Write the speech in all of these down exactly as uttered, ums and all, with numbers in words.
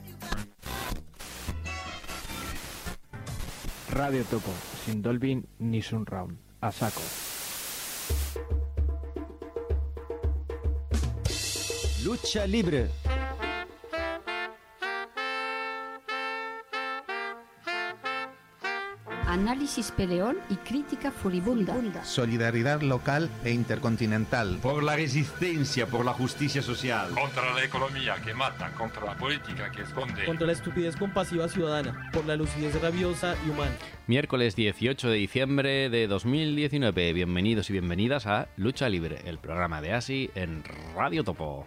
Radio Topo, sin Dolby ni Surround, a saco. Lucha libre. Análisis peleón y crítica furibunda. Solidaridad local e intercontinental. Por la resistencia, por la justicia social. Contra la economía que mata, contra la política que esconde. Contra la estupidez compasiva ciudadana, por la lucidez rabiosa y humana. Miércoles dieciocho de diciembre de dos mil diecinueve. Bienvenidos y bienvenidas a Lucha Libre, el programa de A S I en Radio Topo.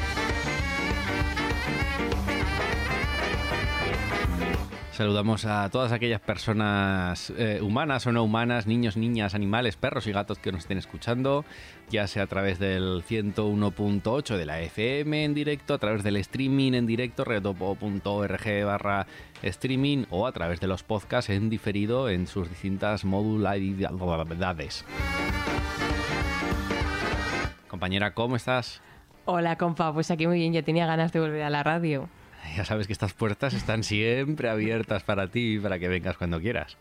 Saludamos a todas aquellas personas eh, humanas o no humanas, niños, niñas, animales, perros y gatos que nos estén escuchando, ya sea a través del ciento uno punto ocho de la F M en directo, a través del streaming en directo, radiotopo punto org barra streaming, o a través de los podcasts en diferido en sus distintas modalidades. Compañera, ¿cómo estás? Hola, compa, pues aquí muy bien, ya tenía ganas de volver a la radio. Ya sabes que estas puertas están siempre abiertas para ti, para que vengas cuando quieras.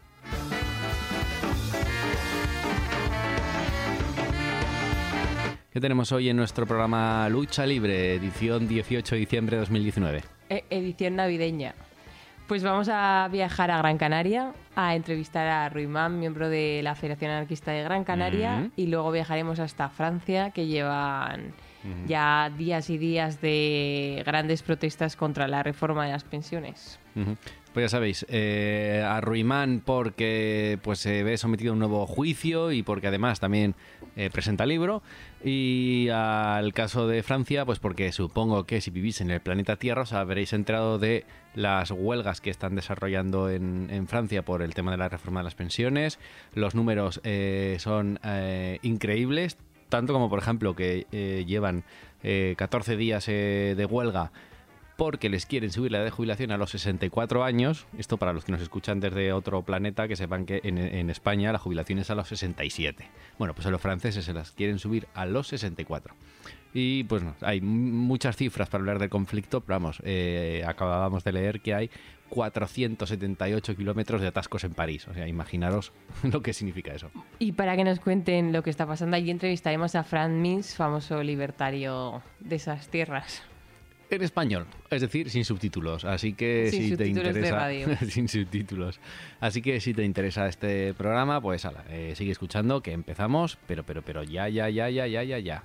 ¿Qué tenemos hoy en nuestro programa Lucha Libre, edición dieciocho de diciembre de dos mil diecinueve? E- edición navideña. Pues vamos a viajar a Gran Canaria a entrevistar a Ruimán, miembro de la Federación Anarquista de Gran Canaria, mm-hmm. y luego viajaremos hasta Francia, que llevan mm-hmm. ya días y días de grandes protestas contra la reforma de las pensiones. Mm-hmm. Pues ya sabéis, eh, a Ruimán porque pues se ve sometido a un nuevo juicio y porque además también eh, presenta libro, y al caso de Francia pues porque supongo que si vivís en el planeta Tierra os habréis enterado de las huelgas que están desarrollando en, en Francia por el tema de la reforma de las pensiones. Los números eh, son eh, increíbles, tanto como por ejemplo que eh, llevan eh, catorce días eh, de huelga porque les quieren subir la edad de jubilación a los sesenta y cuatro años. Esto para los que nos escuchan desde otro planeta, que sepan que en, en España la jubilación es a los sesenta y siete. Bueno, pues a los franceses se las quieren subir a los sesenta y cuatro. Y pues no, hay muchas cifras para hablar del conflicto, pero vamos, eh, acabábamos de leer que hay cuatrocientos setenta y ocho kilómetros de atascos en París. O sea, imaginaros lo que significa eso. Y para que nos cuenten lo que está pasando allí, entrevistaremos a Frank Mins, famoso libertario de esas tierras. En español, es decir, sin subtítulos, así que sin si te interesa, de radio. sin subtítulos, así que si te interesa este programa, pues ala, eh, sigue escuchando, que empezamos, pero, pero, pero ya, ya, ya, ya, ya, ya, ya.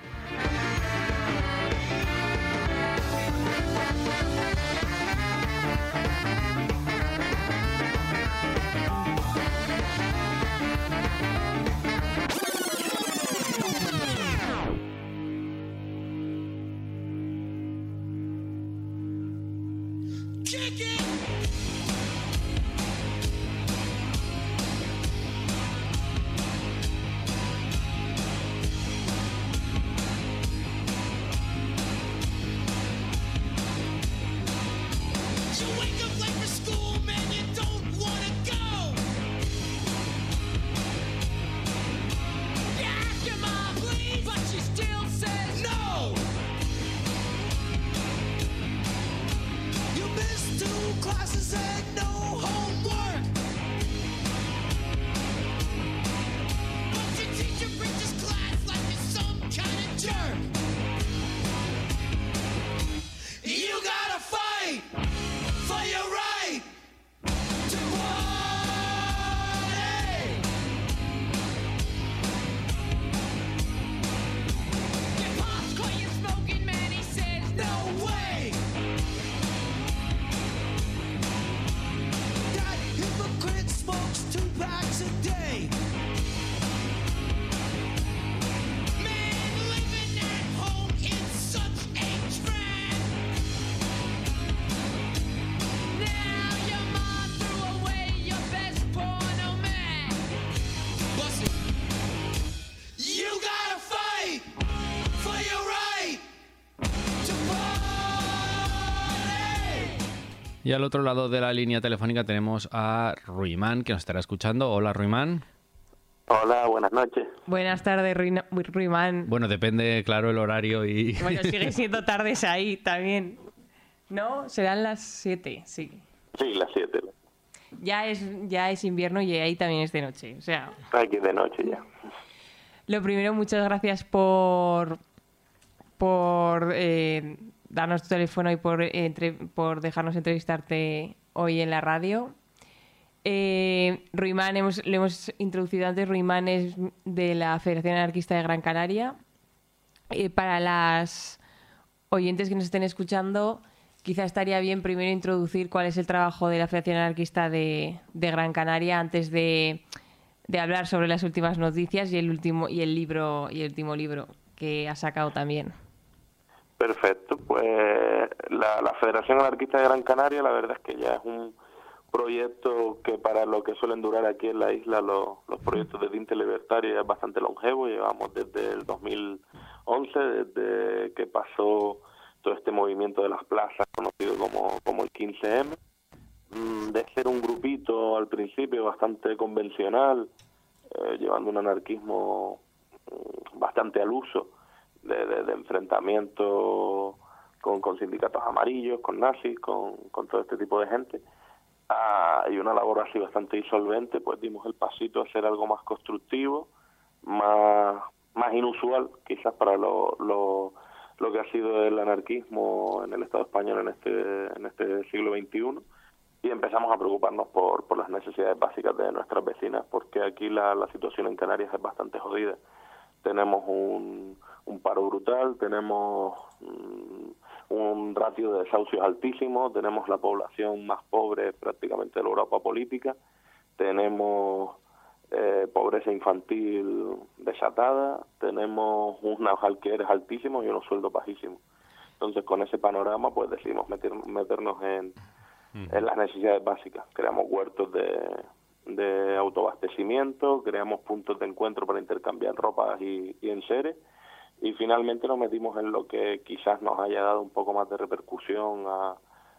Y al otro lado de la línea telefónica tenemos a Ruimán, que nos estará escuchando. Hola, Ruimán. Hola, buenas noches. Buenas tardes, Ruimán. Bueno, depende, claro, el horario y... Bueno, sigue siendo tardes ahí también. No, serán las siete, sí. Sí, las siete. Ya es, ya es invierno y ahí también es de noche, o sea... Aquí es de noche ya. Lo primero, muchas gracias por, por eh, darnos tu teléfono y por, entre, por dejarnos entrevistarte hoy en la radio. Eh, Ruimán, hemos, lo hemos introducido antes, Ruimán es de la Federación Anarquista de Gran Canaria. Eh, para las oyentes que nos estén escuchando, quizá estaría bien primero introducir cuál es el trabajo de la Federación Anarquista de, de Gran Canaria antes de, de hablar sobre las últimas noticias y el último y el libro y el último libro que ha sacado también. Perfecto, pues la, la Federación Anarquista de Gran Canaria, la verdad es que ya es un proyecto que para lo que suelen durar aquí en la isla los, los proyectos de tinte libertario ya es bastante longevo. Llevamos desde el dos mil once, desde que pasó todo este movimiento de las plazas conocido como, como el quince eme, de ser un grupito al principio bastante convencional, eh, llevando un anarquismo bastante al uso de, de, de enfrentamiento con, con sindicatos amarillos, con nazis, con, con todo este tipo de gente, ah, y una labor así bastante disolvente, pues dimos el pasito a hacer algo más constructivo, más, más inusual quizás para lo, lo, lo que ha sido el anarquismo en el Estado español en este, en este siglo veintiuno, y empezamos a preocuparnos por, por las necesidades básicas de nuestras vecinas, porque aquí la, la situación en Canarias es bastante jodida. Tenemos un, un paro brutal, tenemos un, un ratio de desahucios altísimo, tenemos la población más pobre prácticamente de la Europa política, tenemos eh, pobreza infantil desatada, tenemos unos alquileres altísimos y unos sueldos bajísimos. Entonces, con ese panorama, pues decidimos meter, meternos en, en las necesidades básicas. Creamos huertos de, de autoabastecimiento, creamos puntos de encuentro para intercambiar ropas y, y enseres, y finalmente nos metimos en lo que quizás nos haya dado un poco más de repercusión a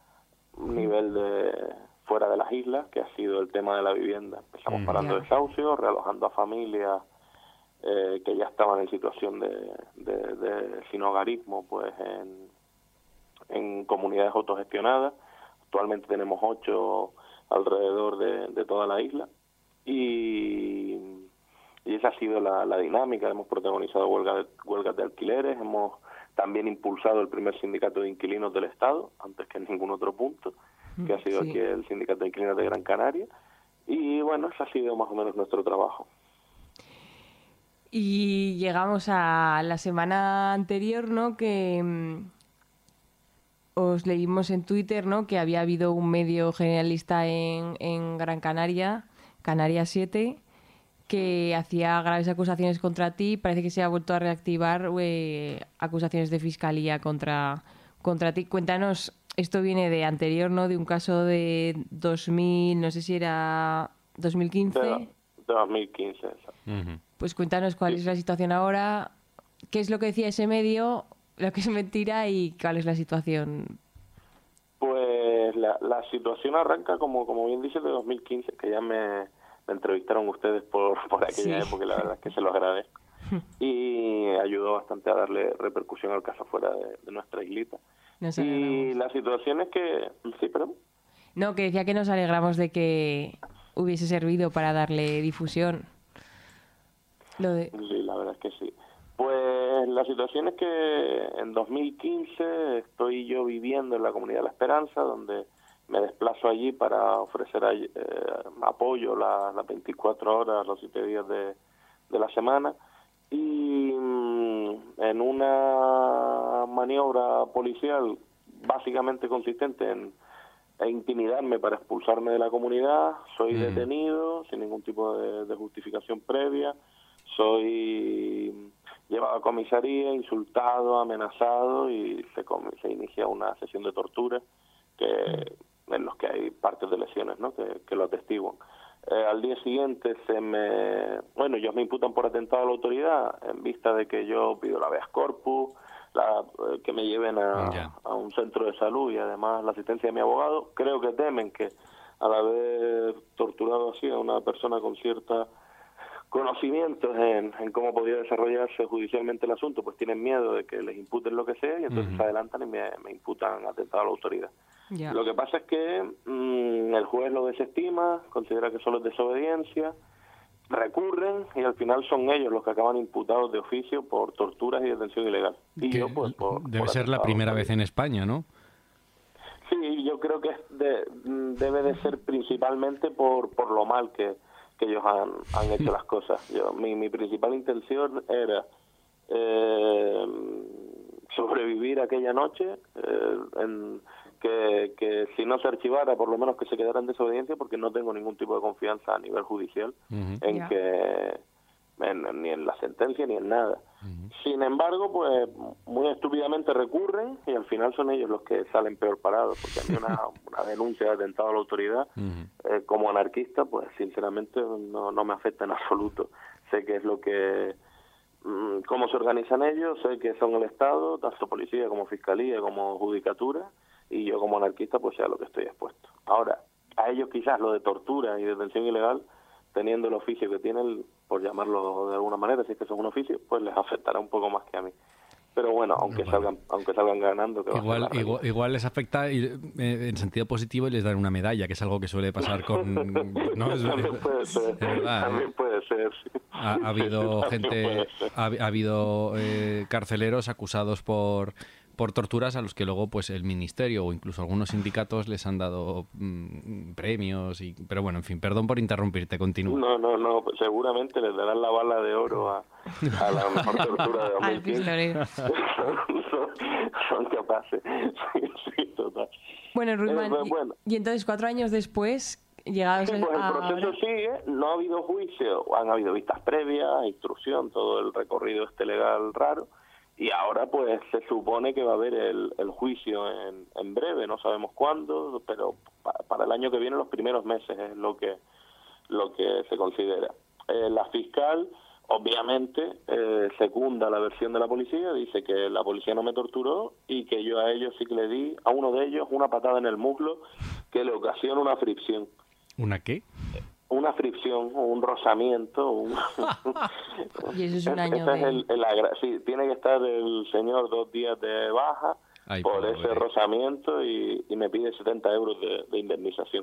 nivel de fuera de las islas, que ha sido el tema de la vivienda. Empezamos parando yeah. desahucios, realojando a familias eh, que ya estaban en situación de, de, de sinhogarismo, pues en, en comunidades autogestionadas. Actualmente tenemos ocho alrededor de, de toda la isla, y, y esa ha sido la, la dinámica. Hemos protagonizado huelgas de, huelgas de alquileres, hemos también impulsado el primer sindicato de inquilinos del Estado, antes que en ningún otro punto, que ha sido sí. aquí el Sindicato de Inquilinos de Gran Canaria, y bueno, ese ha sido más o menos nuestro trabajo. Y llegamos a la semana anterior, ¿no?, que mmm, os leímos en Twitter, ¿no?, que había habido un medio generalista en, en Gran Canaria, Canarias siete, que hacía graves acusaciones contra ti. Parece que se ha vuelto a reactivar eh, acusaciones de fiscalía contra, contra ti. Cuéntanos, esto viene de anterior, ¿no?, de un caso de dos mil, no sé si era dos mil quince. De, de dos mil quince, exacto. Uh-huh. Pues cuéntanos cuál sí. es la situación ahora, qué es lo que decía ese medio, lo que es mentira y cuál es la situación. Pues la, la situación arranca, como como bien dices, de dos mil quince, que ya me, me entrevistaron ustedes por, por aquella sí. época, y la verdad es que se los agradezco. Y ayudó bastante a darle repercusión al caso fuera de, de nuestra islita. Nos y la situación es que... Sí, perdón. No, que decía que nos alegramos de que hubiese servido para darle difusión. Lo de... Sí, la verdad es que sí. Pues la situación es que en dos mil quince estoy yo viviendo en la Comunidad de la Esperanza, donde me desplazo allí para ofrecer eh, apoyo las, las veinticuatro horas, los siete días de, de la semana. Y mmm, en una maniobra policial básicamente consistente en, en intimidarme para expulsarme de la comunidad, soy mm. detenido sin ningún tipo de, de justificación previa, soy llevado a comisaría, insultado, amenazado, y se, se inicia una sesión de tortura que en los que hay partes de lesiones, ¿no?, que, que lo atestiguan. Eh, al día siguiente se me... Bueno, ellos me imputan por atentado a la autoridad, en vista de que yo pido la habeas corpus, la, eh, que me lleven a, yeah. a un centro de salud, y además la asistencia de mi abogado. Creo que temen que al haber torturado así a una persona con cierta conocimientos en, en cómo podría desarrollarse judicialmente el asunto, pues tienen miedo de que les imputen lo que sea y entonces uh-huh. se adelantan y me, me imputan atentado a la autoridad. Yeah. Lo que pasa es que mmm, el juez lo desestima, considera que solo es desobediencia, recurren y al final son ellos los que acaban imputados de oficio por torturas y detención ilegal. Y yo, pues, por, debe por ser la primera vez en España, ¿no? Sí, yo creo que de, debe de ser principalmente por, por lo mal que que ellos han, han hecho las cosas. Yo, mi, mi principal intención era eh, sobrevivir aquella noche, eh, en, que, que si no se archivara, por lo menos que se quedara en desobediencia, porque no tengo ningún tipo de confianza a nivel judicial uh-huh. en yeah. que en, ni en la sentencia ni en nada. Uh-huh. Sin embargo, pues muy estúpidamente recurren y al final son ellos los que salen peor parados, porque a mí una, una denuncia de atentado a la autoridad uh-huh. eh, como anarquista, pues sinceramente no, no me afecta en absoluto. Sé que es lo que mmm, cómo se organizan ellos, sé que son el Estado, tanto policía como fiscalía como judicatura, y yo como anarquista pues sea lo que estoy expuesto. Ahora, a ellos quizás lo de tortura y detención ilegal, teniendo el oficio que tienen, por llamarlo de alguna manera, si es que son un oficio, pues les afectará un poco más que a mí. Pero bueno, aunque bueno. salgan aunque salgan ganando... Que igual, va a ser igual, igual les afecta en sentido positivo y les dan una medalla, que es algo que suele pasar con... ¿no? Es, también puede ser, es verdad, también ¿eh? puede ser. Sí. Ha, ha habido gente, ha, ha habido eh, carceleros acusados por... por torturas a los que luego pues el ministerio o incluso algunos sindicatos les han dado mmm, premios y pero bueno, en fin, perdón por interrumpirte, continúa. No, no, no, pues seguramente les darán la bala de oro a, a la mejor tortura de dos mil quince. son, son capaces. Sí, sí, total. Bueno, Ruimán, eh, pues, bueno. y, y entonces cuatro años después, llegados sí, pues el proceso ahora... sigue, no ha habido juicio, han habido vistas previas, instrucción, todo el recorrido este legal raro. Y ahora pues se supone que va a haber el, el juicio en, en breve, no sabemos cuándo, pero pa, para el año que viene, los primeros meses es lo que lo que se considera. Eh, la fiscal obviamente eh, secunda la versión de la policía, dice que la policía no me torturó y que yo a ellos sí que le di, a uno de ellos, una patada en el muslo que le ocasiona una fricción. ¿Una qué? Una fricción, un rozamiento. Un... y eso es un año Ese de... es el, el agra... Sí, tiene que estar el señor dos días de baja Ay, por pobre. ese rozamiento y, y me pide setenta euros de, de indemnización.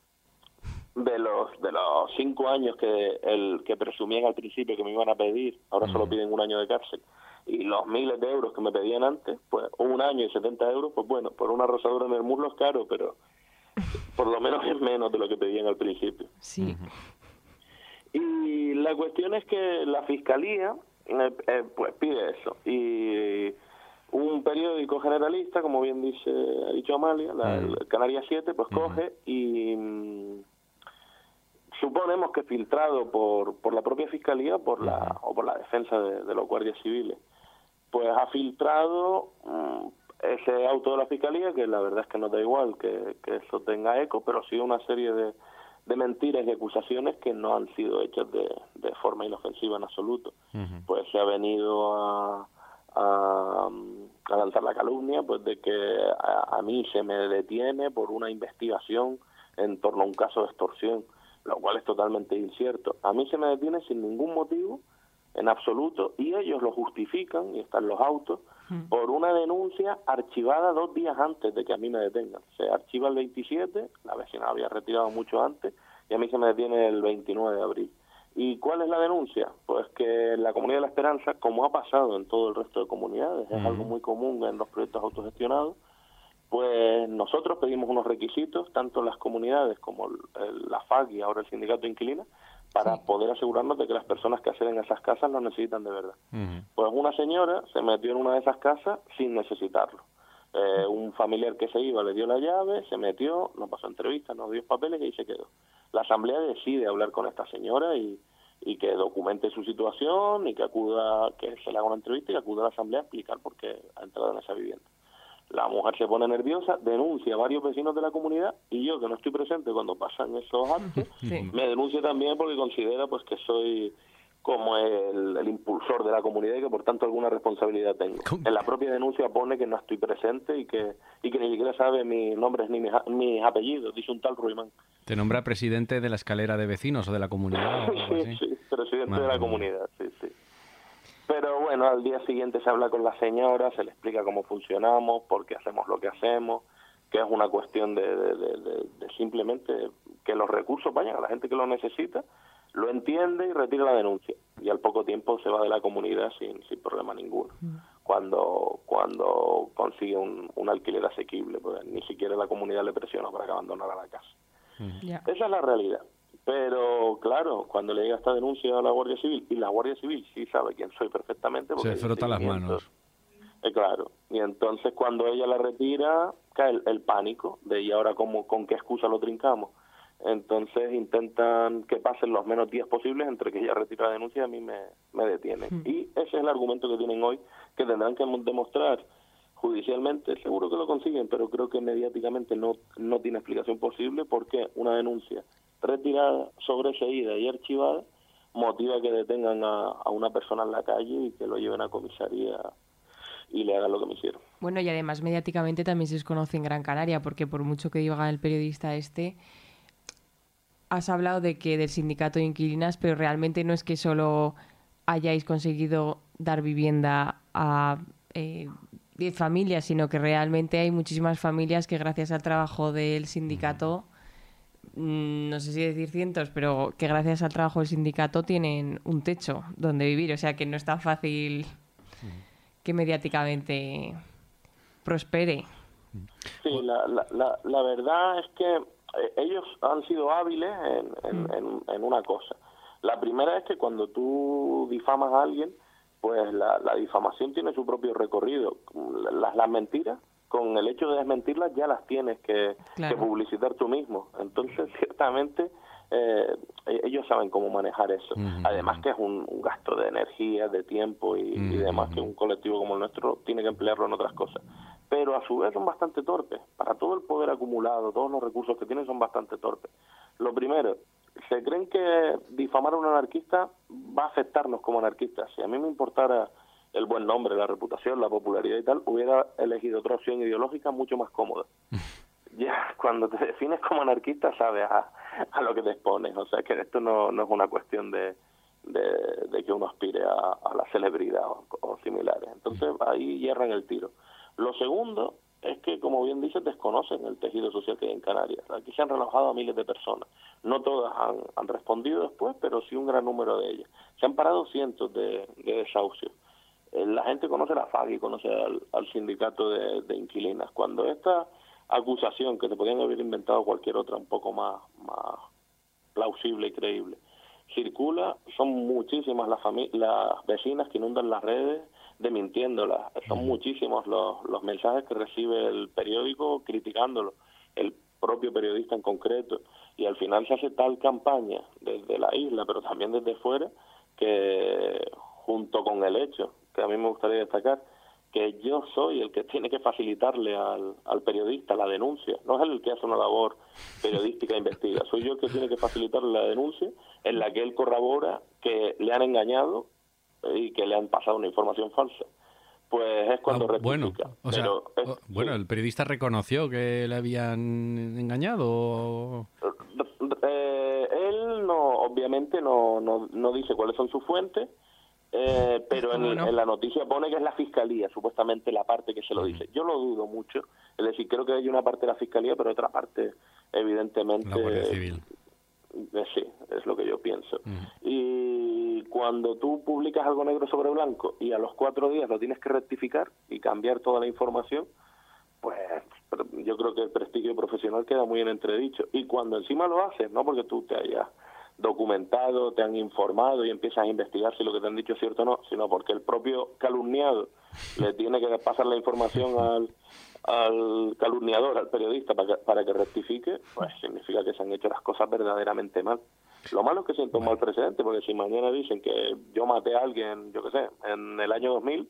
De los de los cinco años que el que presumían al principio que me iban a pedir, ahora mm. solo piden un año de cárcel. Y los miles de euros que me pedían antes, pues un año y setenta euros, pues bueno, por una rozadura en el muslo es caro, pero... por lo menos es menos de lo que pedían al principio. Sí. Y la cuestión es que la Fiscalía eh, eh, pues pide eso. Y un periódico generalista, como bien dice ha dicho Amalia, la, el Canarias siete, pues uh-huh. coge y mmm, suponemos que filtrado por por la propia Fiscalía por la uh-huh. o por la defensa de, de los guardias civiles, pues ha filtrado... Mmm, ese auto de la Fiscalía, que la verdad es que no da igual que, que eso tenga eco, pero sí una serie de, de mentiras y acusaciones que no han sido hechas de, de forma inofensiva en absoluto. Uh-huh. Pues se ha venido a, a, a lanzar la calumnia pues de que a, a mí se me detiene por una investigación en torno a un caso de extorsión, lo cual es totalmente incierto. A mí se me detiene sin ningún motivo, en absoluto, y ellos lo justifican, y están los autos, mm. por una denuncia archivada dos días antes de que a mí me detengan. Se archiva el veintisiete, la vecina había retirado mucho antes, y a mí se me detiene el veintinueve de abril. ¿Y cuál es la denuncia? Pues que la Comunidad de la Esperanza, como ha pasado en todo el resto de comunidades, es mm. algo muy común en los proyectos autogestionados, pues nosotros pedimos unos requisitos, tanto las comunidades como el, el, la F A C y ahora el Sindicato de Inquilinos, para sí. poder asegurarnos de que las personas que acceden a esas casas lo necesitan de verdad. Uh-huh. Pues una señora se metió en una de esas casas sin necesitarlo. Eh, uh-huh. Un familiar que se iba le dio la llave, se metió, nos pasó entrevistas, nos dio papeles y ahí se quedó. La asamblea decide hablar con esta señora y, y que documente su situación y que acuda, que se le haga una entrevista y que acuda a la asamblea a explicar por qué ha entrado en esa vivienda. La mujer se pone nerviosa, denuncia a varios vecinos de la comunidad y yo, que no estoy presente cuando pasan esos actos, sí. me denuncia también porque considera pues que soy como el, el impulsor de la comunidad y que por tanto alguna responsabilidad tengo. En la propia denuncia pone que no estoy presente y que y que ni siquiera sabe mis nombres ni mis, mis apellidos, dice un tal Ruimán. ¿Te nombra presidente de la escalera de vecinos o de la comunidad? O algo sí, así? sí, presidente Madre de la mía. comunidad, sí, sí. Pero bueno, al día siguiente se habla con la señora, se le explica cómo funcionamos, por qué hacemos lo que hacemos, que es una cuestión de, de, de, de, de simplemente que los recursos vayan a la gente que lo necesita, lo entiende y retira la denuncia. Y al poco tiempo se va de la comunidad sin, sin problema ninguno. Cuando cuando consigue un, un alquiler asequible, pues ni siquiera la comunidad le presiona para que abandonara la casa. Ya. Esa es la realidad. Pero claro, cuando le llega esta denuncia a la Guardia Civil, y la Guardia Civil sí sabe quién soy perfectamente, porque Se hay frota las seguimiento. manos. Eh, claro, y entonces cuando ella la retira, cae el, el pánico de y ahora cómo, con qué excusa lo trincamos. Entonces intentan que pasen los menos días posibles entre que ella retira la denuncia y a mí me, me detienen. Mm. Y ese es el argumento que tienen hoy, que tendrán que demostrar judicialmente. Seguro que lo consiguen, pero creo que mediáticamente no, no tiene explicación posible porque una denuncia retirada, sobreseída y archivada motiva que detengan a, a una persona en la calle y que lo lleven a comisaría y le hagan lo que me hicieron. Bueno, y además mediáticamente también se desconoce en Gran Canaria, porque por mucho que diga el periodista este, has hablado de que del sindicato de inquilinas, pero realmente no es que solo hayáis conseguido dar vivienda a eh, diez familias, sino que realmente hay muchísimas familias que gracias al trabajo del sindicato, mm, no sé si decir cientos, pero que gracias al trabajo del sindicato tienen un techo donde vivir. O sea que no es tan fácil que mediáticamente prospere. Sí, la, la, la, la verdad es que eh, ellos han sido hábiles en, en, en, en una cosa. La primera es que cuando tú difamas a alguien, pues la, la difamación tiene su propio recorrido. Las, las mentiras, con el hecho de desmentirlas, ya las tienes que, Claro. que publicitar tú mismo. Entonces, ciertamente, eh, ellos saben cómo manejar eso. Ujú. Además que es un, un gasto de energía, de tiempo y, y Ujú. demás, que un colectivo como el nuestro tiene que emplearlo en otras cosas. Pero a su vez son bastante torpes. Para todo el poder acumulado, todos los recursos que tienen son bastante torpes. Lo primero, se creen que difamar a un anarquista va a afectarnos como anarquistas. Si a mí me importara el buen nombre, la reputación, la popularidad y tal, hubiera elegido otra opción ideológica mucho más cómoda. Ya cuando te defines como anarquista sabes a, a lo que te expones. O sea que esto no, no es una cuestión de, de, de que uno aspire a, a la celebridad o, o similares. Entonces ahí hierran el tiro. Lo segundo es que, como bien dices, desconocen el tejido social que hay en Canarias. Aquí se han relajado a miles de personas. No todas han, han respondido después, pero sí un gran número de ellas. Se han parado cientos de, de desahucios. Eh, La gente conoce la F A G y conoce al, al sindicato de, de inquilinas. Cuando esta acusación, que se podían haber inventado cualquier otra un poco más, más plausible y creíble, circula, son muchísimas las, fami- las vecinas que inundan las redes desmintiéndolas. Son muchísimos los, los mensajes que recibe el periódico criticándolo, el propio periodista en concreto, y al final se hace tal campaña desde la isla, pero también desde fuera, que junto con el hecho, que a mí me gustaría destacar, que yo soy el que tiene que facilitarle al, al periodista la denuncia, no es él el que hace una labor periodística e investiga, soy yo el que tiene que facilitarle la denuncia en la que él corrobora que le han engañado y que le han pasado una información falsa. Pues es cuando Ah, bueno, rectifica. o sea, Pero es- o- bueno, sí. el periodista reconoció que le habían engañado. o- Eh, él no, obviamente no, no, no dice cuáles son sus fuentes, eh, pero en, ¿Cómo no? en la noticia pone que es la fiscalía, supuestamente la parte que se lo dice. Yo lo dudo mucho, es decir, creo que hay una parte de la fiscalía, pero otra parte, evidentemente, La Guardia Civil. eh, sí, es lo que yo pienso. Y cuando tú publicas algo negro sobre blanco y a los cuatro días lo tienes que rectificar y cambiar toda la información, pues yo creo que el prestigio profesional queda muy en entredicho. Y cuando encima lo haces, no porque tú te hayas documentado, te han informado y empiezas a investigar si lo que te han dicho es cierto o no, sino porque el propio calumniado le tiene que pasar la información al, al calumniador, al periodista, para que, para que rectifique, pues significa que se han hecho las cosas verdaderamente mal. Lo malo es que siento un mal precedente, porque si mañana dicen que yo maté a alguien, yo qué sé, en el año dos mil,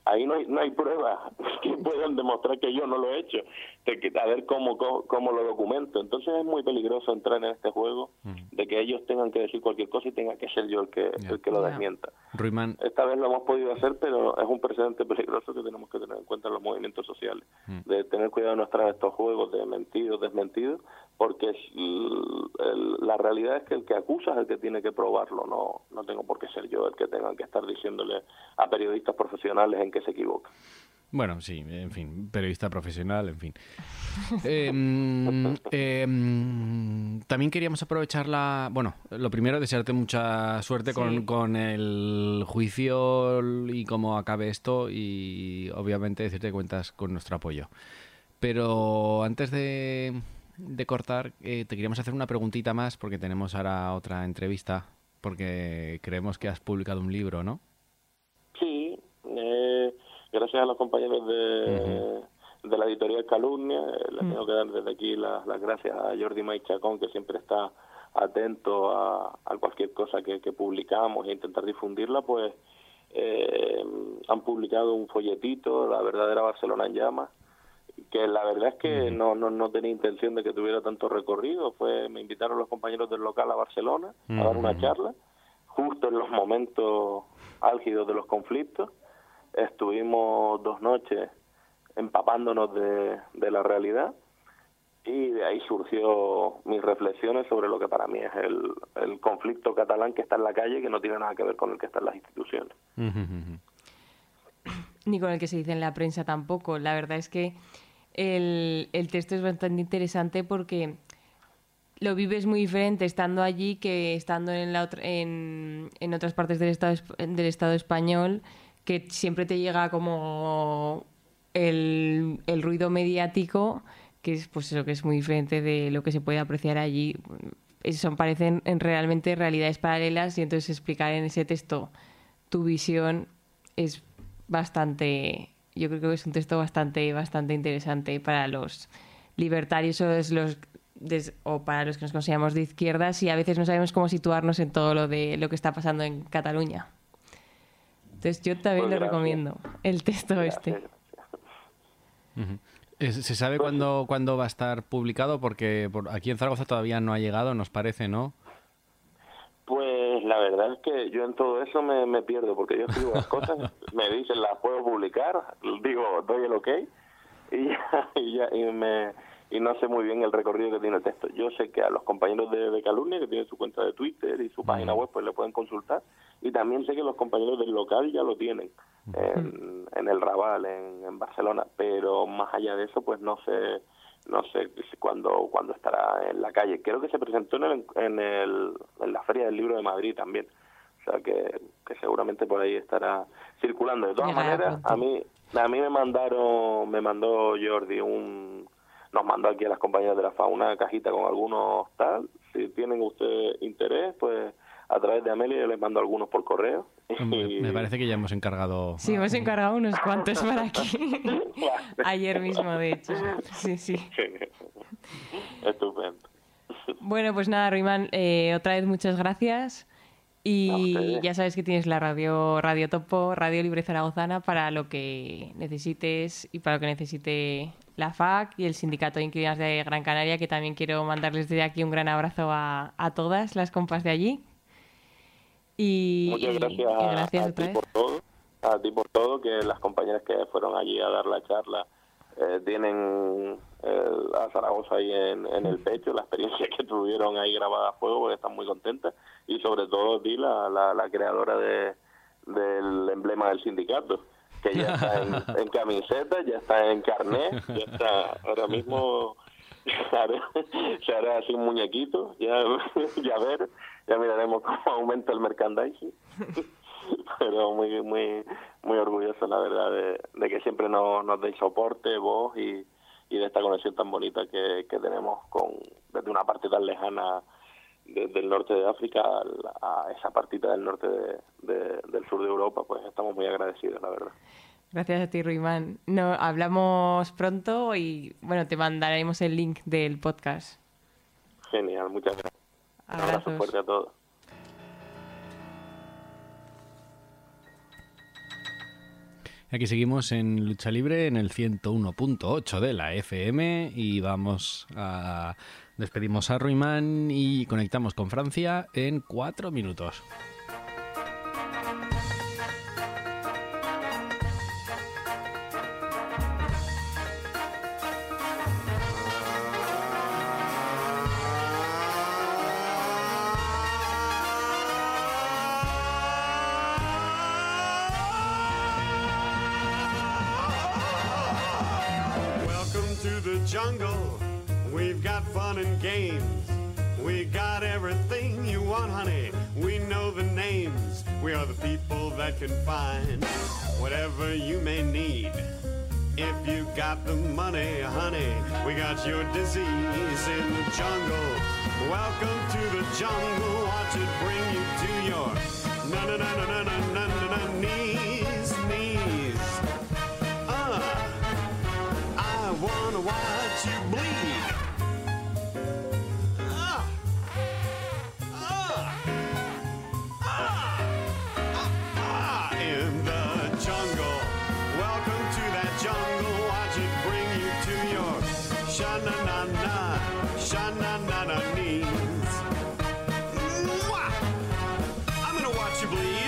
ahí no hay, no hay pruebas que puedan demostrar que yo no lo he hecho, de que, a ver cómo, cómo, cómo lo documento. Entonces es muy peligroso entrar en este juego mm. de que ellos tengan que decir cualquier cosa y tenga que ser yo el que, yeah. el que lo yeah. desmienta. Ruimán. Esta vez lo hemos podido hacer, pero es un precedente peligroso que tenemos que tener en cuenta en los movimientos sociales, mm. de tener cuidado de no estar en estos juegos de mentidos, desmentidos, porque es, el, el, la realidad es que el que acusa es el que tiene que probarlo, no, no tengo por qué ser yo el que tenga que estar diciéndole a periodistas profesionales en que se equivocan. Bueno, sí, en fin, periodista profesional, en fin. Eh, eh, también queríamos aprovechar la... Bueno, lo primero, desearte mucha suerte sí. con, con el juicio y cómo acabe esto y obviamente decirte que cuentas con nuestro apoyo. Pero antes de, de cortar, eh, te queríamos hacer una preguntita más porque tenemos ahora otra entrevista, porque creemos que has publicado un libro, ¿no? Sí, eh... gracias a los compañeros de, uh-huh. de la editorial Calumnia, les uh-huh. tengo que dar desde aquí las, las gracias a Jordi May Chacón, que siempre está atento a, a cualquier cosa que, que publicamos e intentar difundirla. Pues eh, han publicado un folletito, La verdadera Barcelona en llamas, que la verdad es que uh-huh. no, no, no tenía intención de que tuviera tanto recorrido. Fue, me invitaron los compañeros del local a Barcelona uh-huh. a dar una charla, justo en los momentos álgidos de los conflictos. Estuvimos dos noches empapándonos de, de la realidad y de ahí surgió mis reflexiones sobre lo que para mí es el, el conflicto catalán que está en la calle, que no tiene nada que ver con el que está en las instituciones. Ni con el que se dice en la prensa tampoco. La verdad es que el, el texto es bastante interesante porque lo vives muy diferente estando allí que estando en, la otra, en, en otras partes del Estado, del Estado español, que siempre te llega como el, el ruido mediático, que es pues eso, que es muy diferente de lo que se puede apreciar allí. Son, parecen en realmente realidades paralelas, y entonces explicar en ese texto tu visión es bastante, yo creo que es un texto bastante, bastante interesante para los libertarios o, los, des, o para los que nos consideramos de izquierdas, y a veces no sabemos cómo situarnos en todo lo de lo que está pasando en Cataluña. Entonces yo también pues lo recomiendo, el texto gracias. este. Uh-huh. ¿Se sabe cuándo, cuándo va a estar publicado? Porque por aquí en Zaragoza todavía no ha llegado, nos parece, ¿no? Pues la verdad es que yo en todo eso me, me pierdo, porque yo escribo las cosas, me dicen las puedo publicar, digo, doy el ok, y ya, y, ya, y me... y no sé muy bien el recorrido que tiene el texto. Yo sé que a los compañeros de, de Calumnia, que tienen su cuenta de Twitter y su uh-huh. página web, pues le pueden consultar. Y también sé que los compañeros del local ya lo tienen uh-huh. en, en el Raval, en, en Barcelona. Pero más allá de eso, pues no sé no sé cuándo cuándo estará en la calle. Creo que se presentó en, el, en, el, en la Feria del Libro de Madrid también. O sea que, que seguramente por ahí estará circulando. De todas Llega maneras, a mí a mí me mandaron me mandó Jordi un... Nos mandó aquí a las compañías de la FA una cajita con algunos tal. Si tienen ustedes interés, pues a través de Amelia yo les mando algunos por correo. Me, me parece que ya hemos encargado... Sí, hemos encargado unos cuantos para aquí. Ayer mismo, de hecho. Sí, sí. Estupendo. Bueno, pues nada, Ruimán, eh, otra vez muchas gracias. Y ya sabes que tienes la radio Radio Topo, Radio Libre Zaragozana, para lo que necesites y para lo que necesite la F A C y el Sindicato de Inquilinos de Gran Canaria, que también quiero mandarles desde aquí un gran abrazo a, a todas las compas de allí. Y muchas gracias, y, y gracias a, a ti por todo, a ti por todo, que las compañeras que fueron allí a dar la charla eh, tienen el, a Zaragoza ahí en, en el pecho, la experiencia que tuvieron ahí grabada a fuego, porque están muy contentas, y sobre todo ti, la, la, la creadora de, del emblema del sindicato, que ya está en, en camiseta, ya está en carnet, ya está ahora mismo, se hará así un muñequito, ya, ya ver, ya miraremos cómo aumenta el merchandising. Pero muy muy muy orgulloso, la verdad, de, de que siempre nos, nos deis soporte, vos, y, y de esta conexión tan bonita que, que tenemos con desde una parte tan lejana desde el norte de África a, a esa partita del norte de, de, del sur de Europa. Pues estamos muy agradecidos, la verdad. Gracias a ti, Ruimán. No, hablamos pronto y bueno, te mandaremos el link del podcast. Genial, muchas gracias. Abrazos. Un abrazo fuerte a todos. Aquí seguimos en Lucha Libre en el ciento uno punto ocho de la F M y vamos a... Despedimos a Ruimán y conectamos con Francia en cuatro minutos. Jungle, we've got fun and games. We got everything you want, honey. We know the names. We are the people that can find whatever you may need. If you got the money, honey, we got your disease in the jungle. Welcome to the jungle. Watch it bring you to your na na na na na na na na knees, knees. Uh, I wanna watch you bleed. Ah, ah, ah, ah, in the jungle. Welcome to that jungle. Watch it bring you to your sha-na-na-na, sha-na-na-na knees. Mwah! I'm gonna watch you bleed.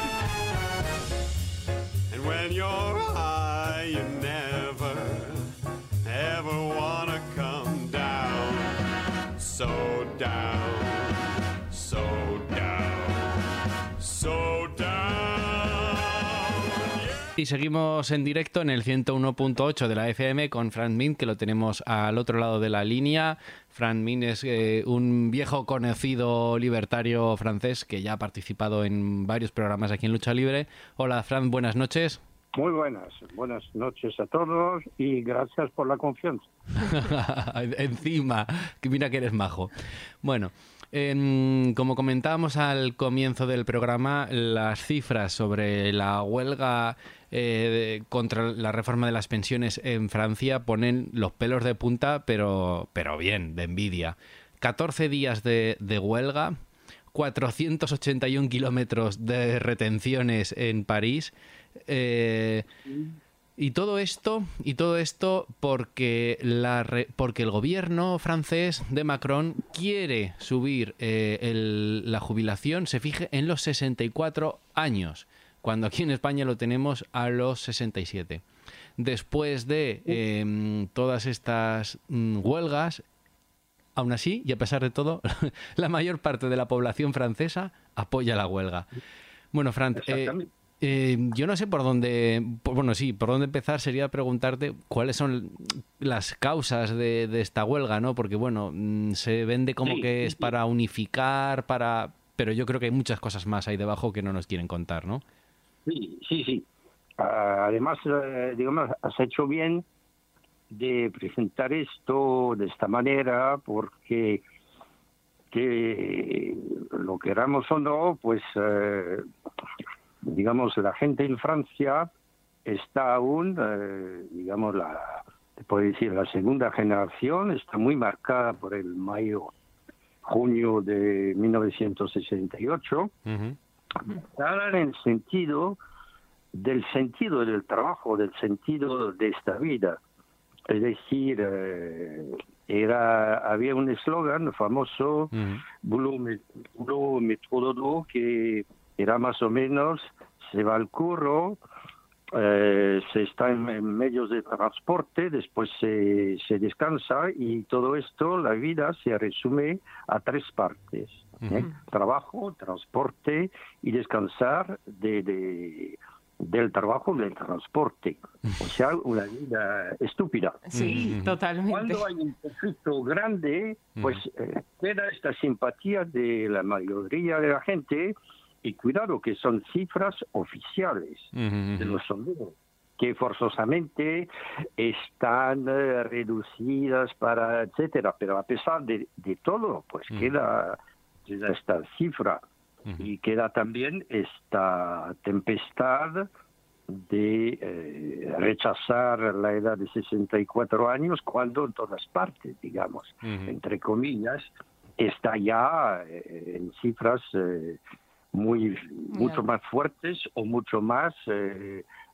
And when you're high, you never ever wanna come down, so down, so down, so down. Y seguimos en directo en el ciento uno punto ocho de la F M con Frank Mint, que lo tenemos al otro lado de la línea. Frank Mint es eh, un viejo conocido libertario francés que ya ha participado en varios programas aquí en Lucha Libre. Hola, Frank, buenas noches. Muy buenas, buenas noches a todos y gracias por la confianza. Encima, que mira que eres majo. Bueno, eh, como comentábamos al comienzo del programa, las cifras sobre la huelga eh, de, contra la reforma de las pensiones en Francia ponen los pelos de punta, pero, pero bien, de envidia. catorce días de, de huelga, cuatrocientos ochenta y uno kilómetros de retenciones en París. Eh, y todo esto y todo esto porque la re, porque el gobierno francés de Macron quiere subir eh, el, la jubilación, se fije en los sesenta y cuatro años, cuando aquí en España lo tenemos a los sesenta y siete. Después de eh, todas estas mm, huelgas, aún así y a pesar de todo, la mayor parte de la población francesa apoya la huelga. Bueno, Fran, eh, Eh, yo no sé por dónde, por, bueno, sí, por dónde empezar sería preguntarte cuáles son las causas de, de esta huelga, ¿no? Porque, bueno, se vende como sí, que es sí, para unificar, para, pero yo creo que hay muchas cosas más ahí debajo que no nos quieren contar, ¿no? Sí, sí, sí. Uh, además, uh, digamos, has hecho bien de presentar esto de esta manera porque que lo queramos o no, pues... Uh, digamos, la gente en Francia está aún, eh, digamos, la, te puedo decir, la segunda generación está muy marcada por el mayo, junio de mil novecientos sesenta y ocho, uh-huh. en el sentido del sentido del trabajo, del sentido de esta vida. Es decir, eh, era había un eslogan famoso, uh-huh. boulot, boulot, métro, dodo, que era más o menos, se va al curro, eh, se está en, en medios de transporte, después se, se descansa y todo esto, la vida se resume a tres partes. ¿eh? Uh-huh. Trabajo, transporte y descansar de, de, del trabajo, del transporte. O sea, una vida estúpida. Sí, uh-huh. totalmente. Cuando hay un conflicto grande, pues uh-huh. eh, queda esta simpatía de la mayoría de la gente. Y cuidado, que son cifras oficiales uh-huh. de los sondeos, que forzosamente están uh, reducidas para, etcétera. Pero a pesar de, de todo, pues uh-huh. queda, queda esta cifra uh-huh. y queda también esta tempestad de eh, rechazar la edad de sesenta y cuatro años cuando en todas partes, digamos, uh-huh. entre comillas, está ya eh, en cifras... Eh, muy mucho más fuertes o mucho más eh,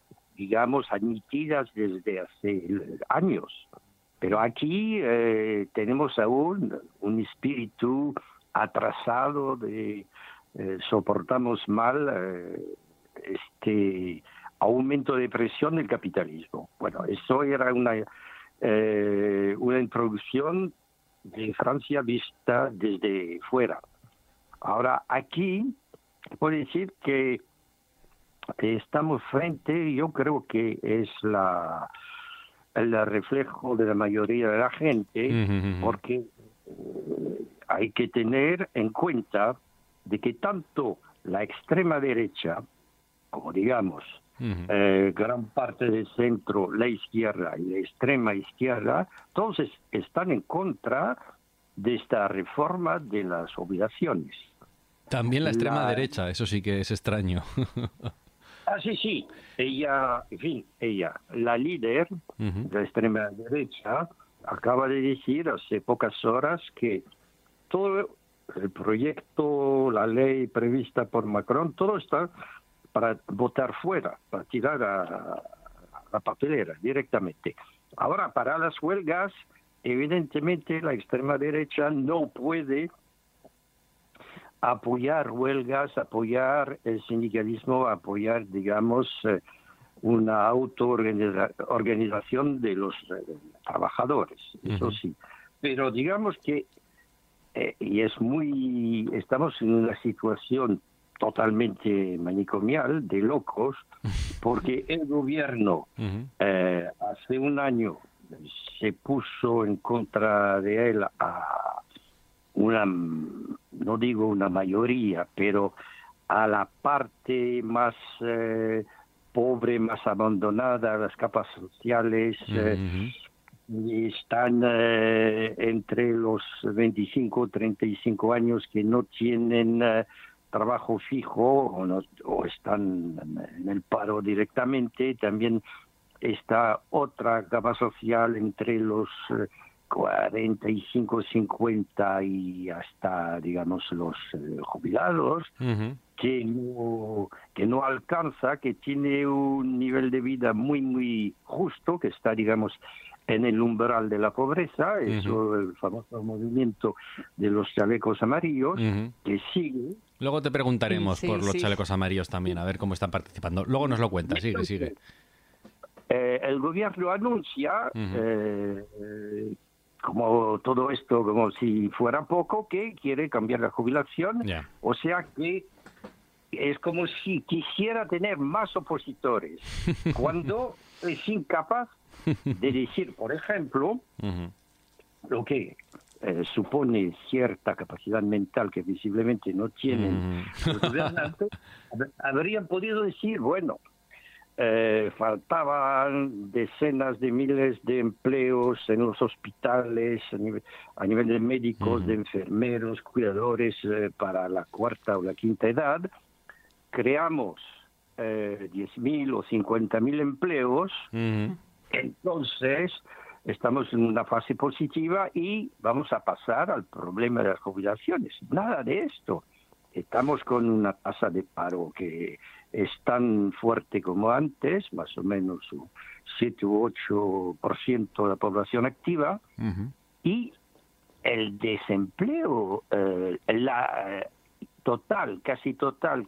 digamos, admitidas desde hace años. Pero aquí eh, tenemos aún un espíritu atrasado de eh, soportamos mal eh, este aumento de presión del capitalismo. Bueno, eso era una, eh, una introducción de Francia vista desde fuera. Ahora, aquí puedo decir que estamos frente, yo creo que es la el reflejo de la mayoría de la gente, uh-huh. porque eh, hay que tener en cuenta de que tanto la extrema derecha, como digamos, uh-huh. eh, gran parte del centro, la izquierda y la extrema izquierda, todos es, están en contra de esta reforma de las obligaciones. También la extrema la... derecha, eso sí que es extraño. Ah, sí, sí. Ella, en fin, ella, la líder uh-huh. de la extrema derecha, acaba de decir hace pocas horas que todo el proyecto, la ley prevista por Macron, todo está para votar fuera, para tirar a, a la papelera directamente. Ahora, para las huelgas, evidentemente la extrema derecha no puede apoyar huelgas, apoyar el sindicalismo, apoyar, digamos, eh, una autoorganización de los eh, trabajadores, eso uh-huh. sí. Pero digamos que, eh, y es muy, estamos en una situación totalmente manicomial, de locos, porque el gobierno uh-huh. eh, hace un año se puso en contra de él a una, no digo una mayoría, pero a la parte más eh, pobre, más abandonada, las capas sociales, eh, uh-huh. están eh, entre los veinticinco, treinta y cinco años que no tienen eh, trabajo fijo o, no, o están en el paro directamente. También está otra capa social entre los eh, cuarenta y cinco, cincuenta y hasta, digamos, los eh, jubilados, uh-huh. que no que no alcanza, que tiene un nivel de vida muy, muy justo, que está, digamos, en el umbral de la pobreza, uh-huh. eso, el famoso movimiento de los chalecos amarillos, uh-huh. que sigue. Luego te preguntaremos sí, por sí, los sí. chalecos amarillos también, a ver cómo están participando. Luego nos lo cuenta, sigue, sigue. Eh, el gobierno anuncia, uh-huh. eh, eh, como todo esto, como si fuera poco, que quiere cambiar la jubilación. Yeah. O sea que es como si quisiera tener más opositores, cuando es incapaz de decir, por ejemplo, uh-huh. lo que eh, supone cierta capacidad mental que visiblemente no tienen uh-huh. los gobernantes, habrían podido decir, bueno, Eh, faltaban decenas de miles de empleos en los hospitales a nivel, a nivel de médicos, uh-huh. de enfermeros, cuidadores eh, para la cuarta o la quinta edad. Creamos eh, diez mil o cincuenta mil empleos. Uh-huh. Entonces estamos en una fase positiva y vamos a pasar al problema de las jubilaciones. Nada de esto. Estamos con una tasa de paro que es tan fuerte como antes, más o menos un siete u ocho por ciento de la población activa, uh-huh. y el desempleo, eh, la eh, total, casi total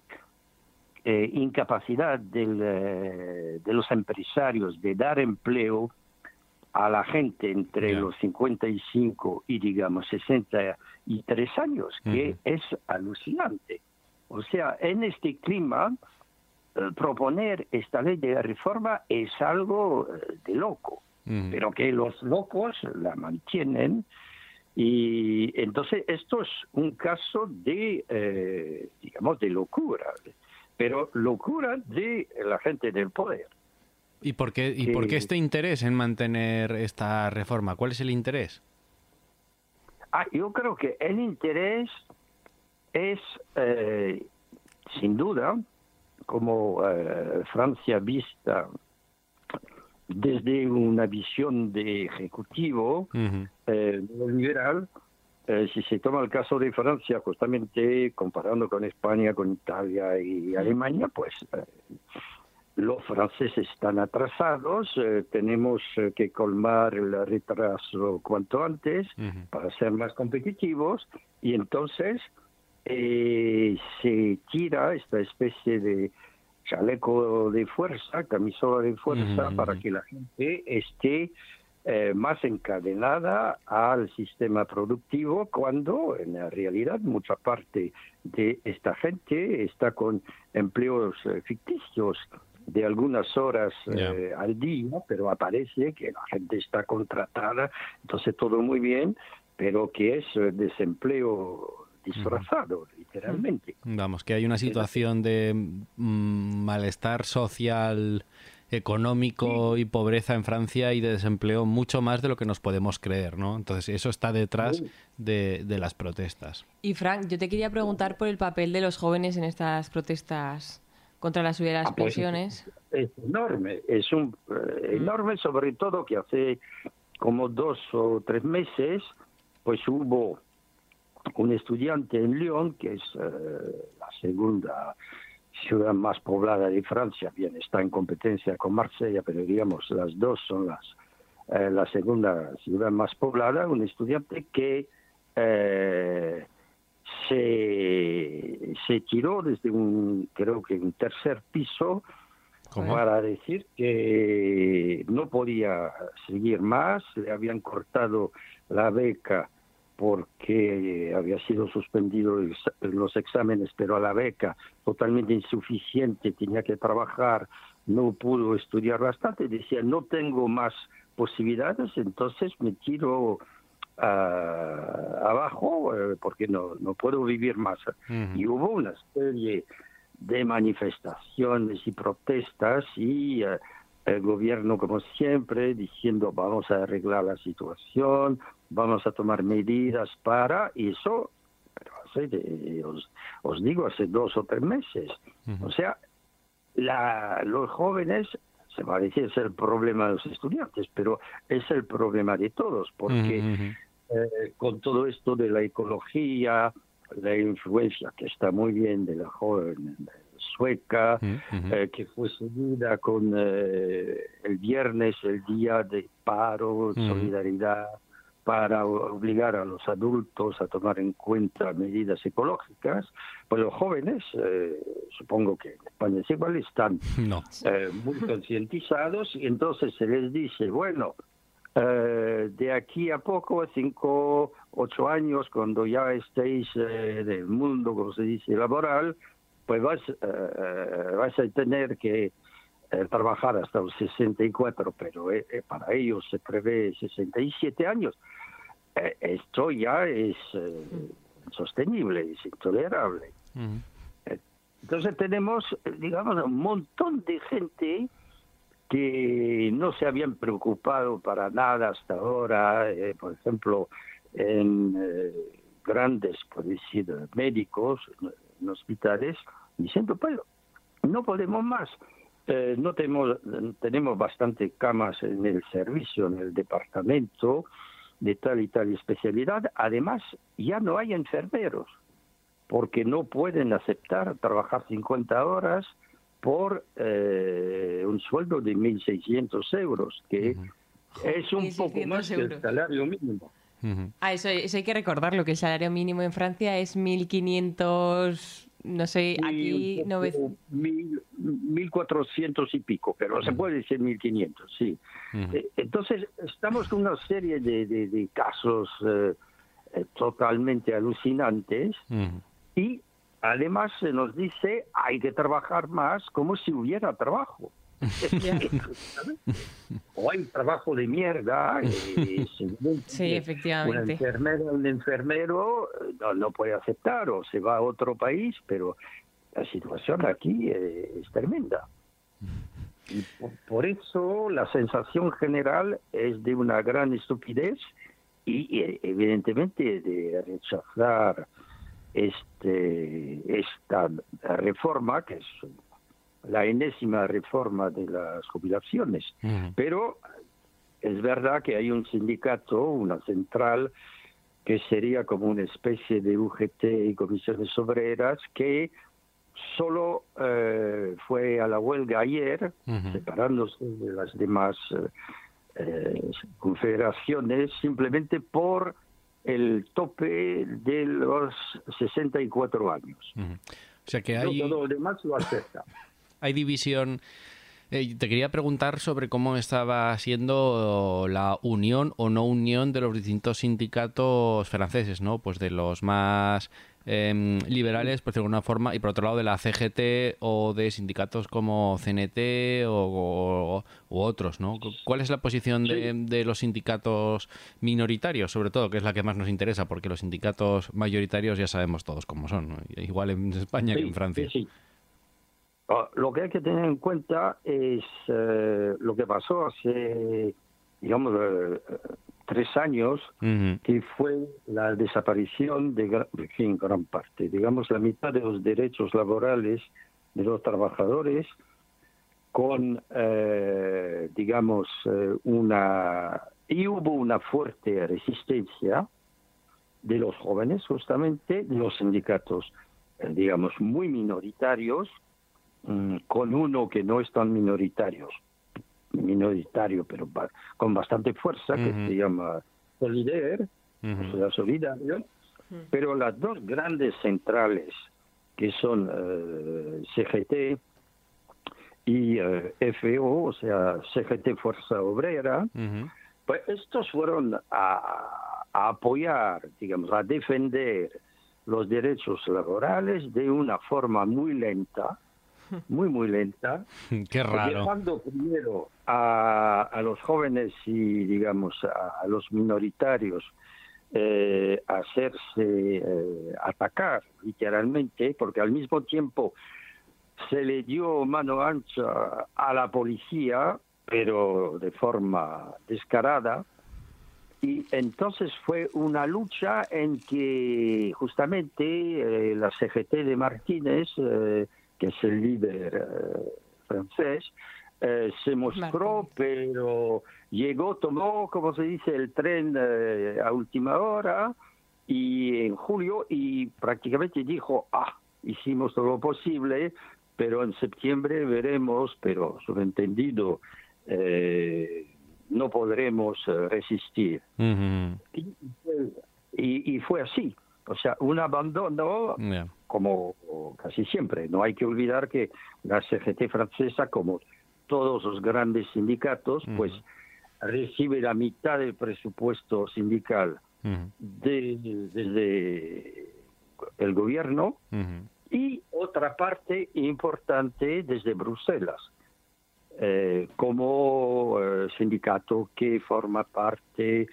eh, incapacidad del, eh, de los empresarios de dar empleo a la gente entre yeah. los cincuenta y cinco y, digamos, sesenta y tres años, que uh-huh. es alucinante. O sea, en este clima, eh, proponer esta ley de reforma es algo eh, de loco, uh-huh. pero que los locos la mantienen. Y entonces esto es un caso de, eh, digamos, de locura, pero locura de la gente del poder. ¿Y por qué, y por qué este interés en mantener esta reforma? ¿Cuál es el interés? Ah, yo creo que el interés es, eh, sin duda, como eh, Francia vista desde una visión de ejecutivo uh-huh. eh, liberal, eh, si se toma el caso de Francia, justamente comparando con España, con Italia y Alemania, pues... Eh, los franceses están atrasados, eh, tenemos eh, que colmar el retraso cuanto antes uh-huh. para ser más competitivos, y entonces eh, se tira esta especie de chaleco de fuerza, camisola de fuerza, uh-huh. para que la gente esté eh, más encadenada al sistema productivo, cuando en la realidad mucha parte de esta gente está con empleos eh, ficticios de algunas horas yeah. eh, al día, pero aparece que la gente está contratada, entonces todo muy bien, pero que es eh, desempleo disfrazado, uh-huh. literalmente. Vamos, que hay una situación de mm, malestar social, económico sí. y pobreza en Francia, y de desempleo mucho más de lo que nos podemos creer, ¿no? Entonces eso está detrás sí. de, de las protestas. Y Frank, yo te quería preguntar por el papel de los jóvenes en estas protestas contra la subida de las ah, pues, pensiones. Es enorme, es un eh, enorme, sobre todo que hace como dos o tres meses, pues hubo un estudiante en Lyon, que es eh, la segunda ciudad más poblada de Francia, bien, está en competencia con Marsella, pero digamos las dos son las eh, la segunda ciudad más poblada, un estudiante que eh, se, se tiró desde un, creo que un tercer piso, ¿Cómo? para decir que no podía seguir más, le habían cortado la beca porque había sido suspendido los exámenes, pero a la beca totalmente insuficiente, tenía que trabajar, no pudo estudiar bastante, decía no tengo más posibilidades, entonces me tiro uh, abajo eh, porque no, no puedo vivir más. Uh-huh. Y hubo una serie de manifestaciones y protestas y uh, el gobierno, como siempre, diciendo vamos a arreglar la situación, vamos a tomar medidas para eso, pero hace de, os, os digo, hace dos o tres meses. Uh-huh. O sea, la, los jóvenes, se va a decir, es el problema de los estudiantes, pero es el problema de todos, porque uh-huh. eh, con todo esto de la ecología, la influencia que está muy bien de la joven sueca, uh-huh. eh, que fue seguida con eh, el viernes, el día de paro, uh-huh. solidaridad, para obligar a los adultos a tomar en cuenta medidas ecológicas, pues los jóvenes, eh, supongo que en España es igual, están no. eh, muy concientizados, y entonces se les dice, bueno, eh, de aquí a poco, cinco, ocho años, cuando ya estéis eh, del mundo, como se dice, laboral, pues vas, eh, vas a tener que eh, trabajar hasta los sesenta y cuatro, pero eh, para ellos se prevé sesenta y siete años. Eh, esto ya es eh, insostenible, es intolerable. Uh-huh. Eh, entonces tenemos, digamos, un montón de gente que no se habían preocupado para nada hasta ahora, eh, por ejemplo, en eh, grandes, por decir, médicos, en hospitales, diciendo, pues no podemos más. Eh, no tenemos, tenemos bastante camas en el servicio, en el departamento de tal y tal especialidad. Además, ya no hay enfermeros, porque no pueden aceptar trabajar cincuenta horas por eh, un sueldo de mil seiscientos euros, que uh-huh. es un poco más euros. que el salario mínimo. Uh-huh. Ah, eso, eso hay que recordarlo, que el salario mínimo en Francia es mil quinientos... No sé, aquí no ves... Mil, mil cuatrocientos y pico, pero uh-huh. se puede decir mil quinientos, sí. Uh-huh. Entonces, estamos con una serie de, de, de casos eh, eh, totalmente alucinantes uh-huh. y además se nos dice hay que trabajar más como si hubiera trabajo. O hay trabajo de mierda. Eh, sí, efectivamente. Una enfermera, un enfermero no, no puede aceptar o se va a otro país, pero la situación aquí eh, es tremenda. Y por, por eso la sensación general es de una gran estupidez y, y evidentemente de rechazar este esta reforma, que es la enésima reforma de las jubilaciones. Uh-huh. Pero es verdad que hay un sindicato, una central, que sería como una especie de U G T y comisiones obreras, que solo eh, fue a la huelga ayer, Ujú. separándose de las demás eh, eh, confederaciones, simplemente por el tope de los sesenta y cuatro años. Ujú. O sea que No, hay, todo lo demás lo acepta. hay división. Eh, te quería preguntar sobre cómo estaba siendo la unión o no unión de los distintos sindicatos franceses, ¿no? Pues de los más eh, liberales, por decirlo de alguna forma, y por otro lado de la C G T o de sindicatos como C N T o, o- u otros, ¿no? ¿Cuál es la posición de, de los sindicatos minoritarios, sobre todo, que es la que más nos interesa? Porque los sindicatos mayoritarios ya sabemos todos cómo son, ¿no? Igual en España que Sí, en Francia. sí, sí. Ah, Lo que hay que tener en cuenta es eh, lo que pasó hace, digamos, eh, tres años, Ujú. que fue la desaparición de, gra- en fin, gran parte, digamos, la mitad de los derechos laborales de los trabajadores, con, eh, digamos, eh, una... Y hubo una fuerte resistencia de los jóvenes, justamente, de los sindicatos, eh, digamos, muy minoritarios, mm, con uno que no es tan minoritarios, minoritario, pero ba- con bastante fuerza, que Ujú. se llama Solidaire, o sea, Solidario, pero las dos grandes centrales, que son eh, C G T y eh, F O, o sea, C G T Fuerza Obrera, Ujú. pues estos fueron a, a apoyar, digamos, a defender los derechos laborales de una forma muy lenta, muy, muy lenta, Qué raro. dejando primero a, a los jóvenes y, digamos, a, a los minoritarios eh, hacerse eh, atacar, literalmente, porque al mismo tiempo se le dio mano ancha a la policía, pero de forma descarada, y entonces fue una lucha en que justamente eh, la C G T de Martínez, eh, que es el líder eh, francés, eh, se mostró, pero llegó, tomó, como se dice, el tren eh, a última hora, y en julio, y prácticamente dijo, ah, hicimos todo lo posible, pero en septiembre veremos, pero subentendido, eh, no podremos eh, resistir. Ujú. Y, y- y fue así. O sea, un abandono, Ya. como casi siempre. No hay que olvidar que la C G T francesa, como todos los grandes sindicatos, pues recibe la mitad del presupuesto sindical Ujú. de- desde el gobierno Ujú. y otra parte importante desde Bruselas, eh, como eh, sindicato que forma parte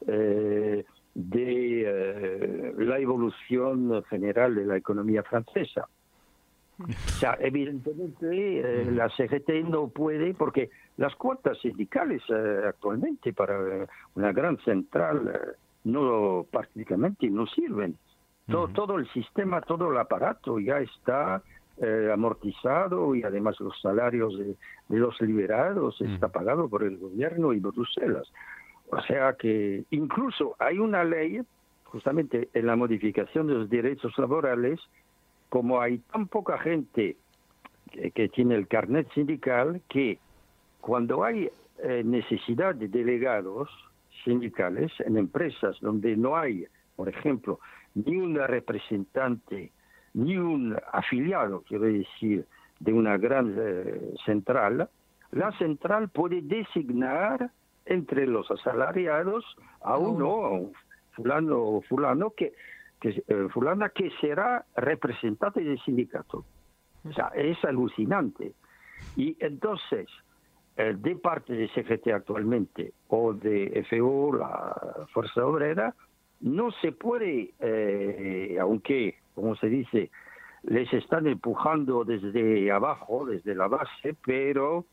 eh, de eh, la evolución general de la economía francesa. O sea, evidentemente eh, la C G T no puede, porque las cuotas sindicales eh, actualmente para eh, una gran central eh, no prácticamente no sirven. To- Todo el sistema, todo el aparato ya está eh, amortizado, y además los salarios de, de los liberados está pagado por el gobierno y Bruselas. O sea que incluso hay una ley, justamente en la modificación de los derechos laborales, como hay tan poca gente que, que tiene el carnet sindical, que cuando hay eh, necesidad de delegados sindicales en empresas donde no hay, por ejemplo, ni un representante, ni un afiliado, quiero decir, de una gran eh, central, la central puede designar entre los asalariados a uno, a un fulano o fulano que, que eh, fulana que será representante del sindicato. O sea, es alucinante. Y entonces, eh, de parte de C G T actualmente o de F O, la Fuerza Obrera, no se puede, eh, aunque, como se dice, les están empujando desde abajo, desde la base, pero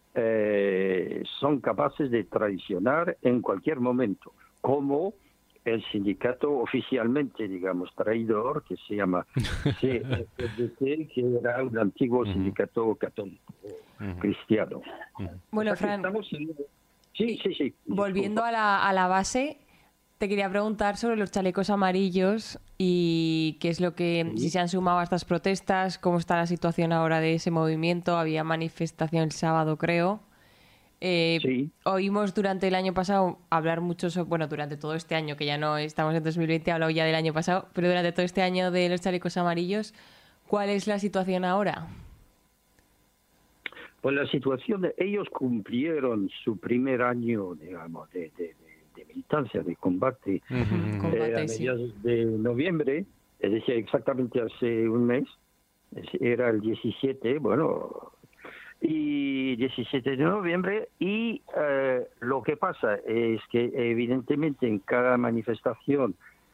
eh, son capaces de traicionar en cualquier momento, como el sindicato oficialmente, digamos, traidor, que se llama C F D T, que era un antiguo sindicato católico cristiano. Bueno, O sea que Fran, estamos en- Sí, sí, sí. volviendo a la, a la base, Te quería preguntar sobre los chalecos amarillos y qué es lo que, si se han sumado a estas protestas, cómo está la situación ahora de ese movimiento. Había manifestación el sábado, creo. Eh, sí. Oímos durante el año pasado hablar mucho, sobre, bueno, durante todo este año, que ya no estamos en dos mil veinte, he hablado ya del año pasado, pero durante todo este año de los chalecos amarillos, ¿cuál es la situación ahora? Pues la situación de ellos cumplieron su primer año, digamos, de, de, de, de militancia, de combate, uh-huh. combate eh, a mediados sí. de noviembre, es decir, exactamente hace un mes, era el diecisiete, bueno, y diecisiete de noviembre, y eh, lo que pasa es que evidentemente en cada manifestación,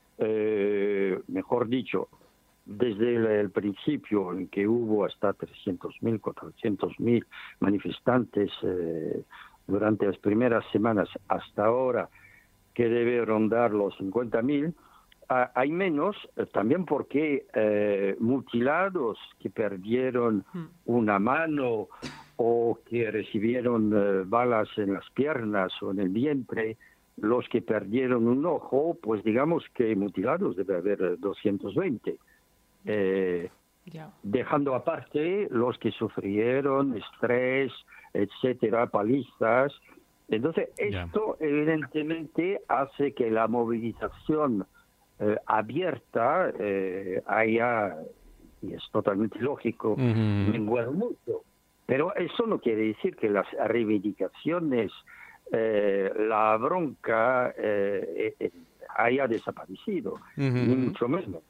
eh, mejor dicho, desde el, el principio en que hubo hasta trescientos mil, cuatrocientos mil manifestantes eh, durante las primeras semanas, hasta ahora que debe rondar los cincuenta mil, ah, hay menos, eh, también porque eh, mutilados que perdieron una mano o que recibieron eh, balas en las piernas o en el vientre, los que perdieron un ojo, pues digamos que mutilados debe haber doscientos veinte. Eh, yeah. Dejando aparte los que sufrieron estrés, etcétera, palizas. Entonces, esto yeah. evidentemente hace que la movilización eh, abierta eh, haya, y es totalmente lógico, mm-hmm. menguado mucho. Pero eso no quiere decir que las reivindicaciones, eh, la bronca eh, eh, haya desaparecido, mm-hmm. ni mucho menos.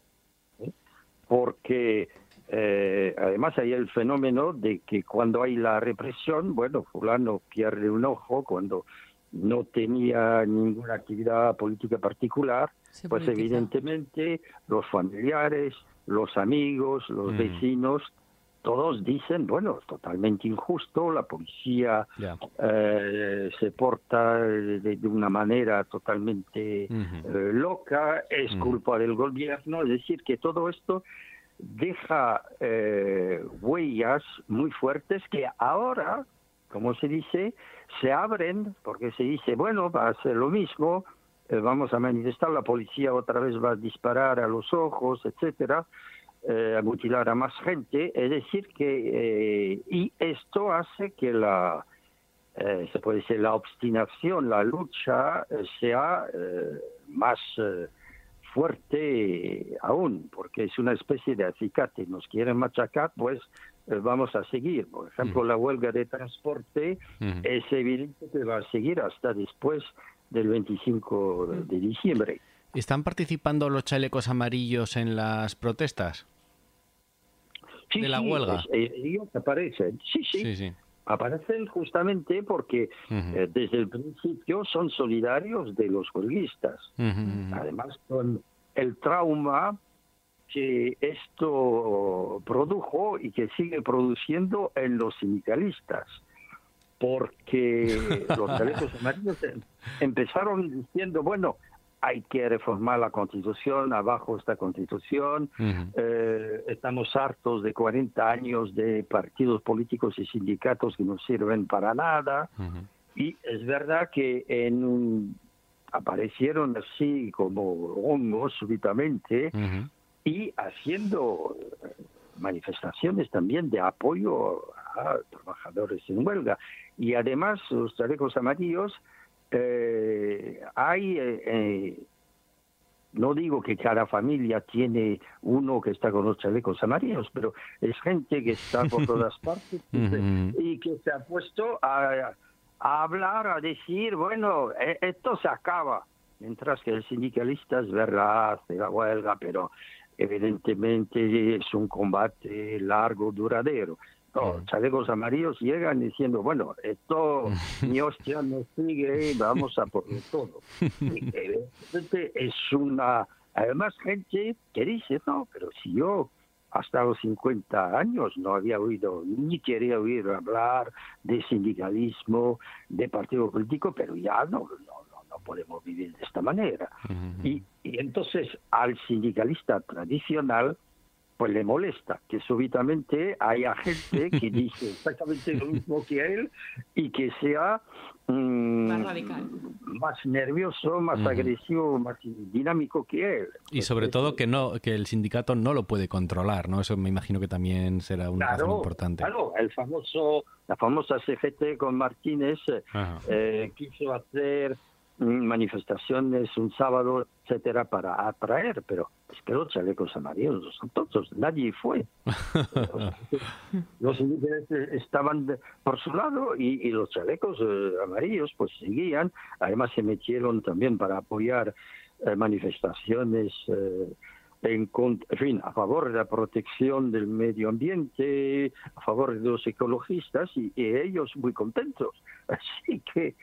Porque eh, además hay el fenómeno de que cuando hay la represión, bueno, fulano pierde un ojo cuando no tenía ninguna actividad política particular, se pues politiza. Evidentemente los familiares, los amigos, los mm. vecinos, todos dicen, bueno, es totalmente injusto, la policía yeah. eh, se porta de, de una manera totalmente uh-huh. eh, loca, es uh-huh. culpa del gobierno, es decir, que todo esto deja eh, huellas muy fuertes que ahora, como se dice, se abren, porque se dice, bueno, va a ser lo mismo, eh, vamos a manifestar, la policía otra vez va a disparar a los ojos, etcétera, Eh, a mutilar a más gente, es decir que eh, y esto hace que la eh, se puede decir la obstinación, la lucha eh, sea eh, más eh, fuerte aún, porque es una especie de acicate, nos quieren machacar, pues eh, vamos a seguir. Por ejemplo, mm. la huelga de transporte mm. es evidente que va a seguir hasta después del veinticinco de diciembre. ¿Están participando los chalecos amarillos en las protestas? Sí, de la sí, huelga. Pues, ellos aparecen, sí, sí, sí, sí. aparecen justamente porque uh-huh. eh, desde el principio son solidarios de los huelguistas. Uh-huh. Además, con el trauma que esto produjo y que sigue produciendo en los sindicalistas. Porque los chalecos amarillos empezaron diciendo, bueno, hay que reformar la Constitución, abajo esta Constitución, uh-huh. eh, estamos hartos de cuarenta años de partidos políticos y sindicatos que no sirven para nada, uh-huh. y es verdad que en un, aparecieron así como hongos súbitamente, uh-huh. y haciendo manifestaciones también de apoyo a trabajadores en huelga, y además los chalecos amarillos, Eh, hay, eh, eh, no digo que cada familia tiene uno que está con los chalecos amarillos, pero es gente que está por todas partes uh-huh. y que se ha puesto a, a hablar, a decir, bueno, eh, esto se acaba, mientras que el sindicalista es verdad, hace la huelga, pero evidentemente es un combate largo, duradero. No, chalecos amarillos llegan diciendo, bueno, esto mi hostia nos sigue, vamos a por todo. Y, evidentemente es una, además gente que dice, no, pero si yo hasta los cincuenta años no había oído, ni quería oír hablar de sindicalismo, de partido político, pero ya no, no, no, no podemos vivir de esta manera. Uh-huh. Y, y entonces al sindicalista tradicional, pues le molesta que súbitamente haya gente que dice exactamente lo mismo que él y que sea mmm, más radical, más nervioso, más uh-huh. agresivo, más dinámico que él. Y sobre pues, todo que no que el sindicato no lo puede controlar, ¿no? Eso me imagino que también será una claro, razón importante. Claro, el famoso, la famosa C G T con Martínez eh, quiso hacer manifestaciones un sábado, etcétera, para atraer, pero es que los chalecos amarillos son todos, nadie fue. Los indígenas estaban de, por su lado y, y los chalecos eh, amarillos pues seguían, además se metieron también para apoyar eh, manifestaciones eh, en, en fin, a favor de la protección del medio ambiente, a favor de los ecologistas y, y ellos muy contentos. Así que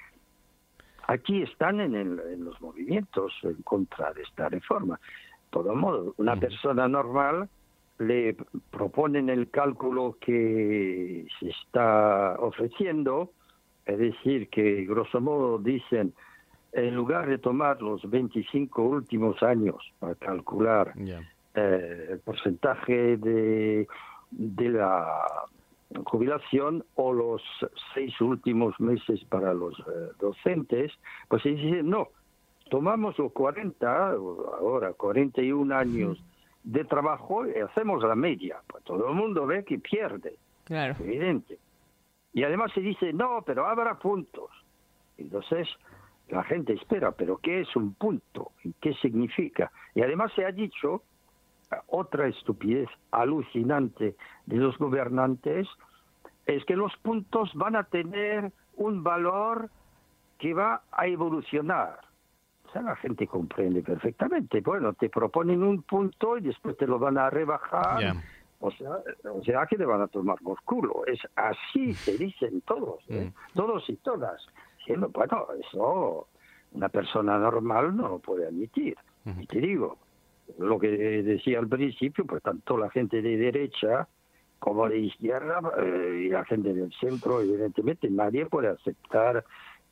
aquí están en, el, en los movimientos en contra de esta reforma. De todo modo, una persona normal le proponen el cálculo que se está ofreciendo, es decir, que grosso modo dicen, en lugar de tomar los veinticinco últimos años para calcular yeah. eh, el porcentaje de, de la jubilación o los seis últimos meses para los eh, docentes, pues se dice, no, tomamos los cuarenta, ahora cuarenta y un años de trabajo y hacemos la media. Pues todo el mundo ve que pierde, claro. Evidente. Y además se dice, no, pero habrá puntos. Entonces la gente espera, pero ¿qué es un punto? ¿Y qué significa? Y además se ha dicho otra estupidez alucinante de los gobernantes, es que los puntos van a tener un valor que va a evolucionar. O sea, la gente comprende perfectamente. Bueno, te proponen un punto y después te lo van a rebajar. Yeah. O sea, o sea, que te van a tomar por culo. Es así, se dicen todos, ¿eh? mm. todos y todas. Bueno, eso una persona normal no lo puede admitir. Mm. Y te digo, lo que decía al principio, pues tanto la gente de derecha como de izquierda eh, y la gente del centro, evidentemente nadie puede aceptar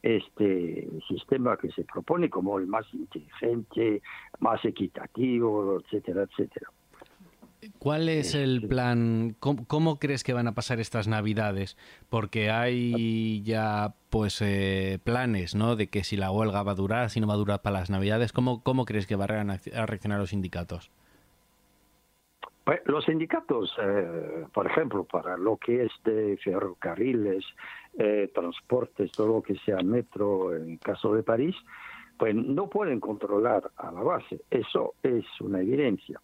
este sistema que se propone como el más inteligente, más equitativo, etcétera, etcétera. ¿Cuál es el plan? ¿Cómo, cómo crees que van a pasar estas Navidades? Porque hay ya pues eh, planes, ¿no? De que si la huelga va a durar, si no va a durar para las Navidades. ¿Cómo, cómo crees que van a reaccionar los sindicatos? Pues los sindicatos, eh, por ejemplo, para lo que es de ferrocarriles, eh, transportes, todo lo que sea metro, en el caso de París, pues no pueden controlar a la base. Eso es una evidencia.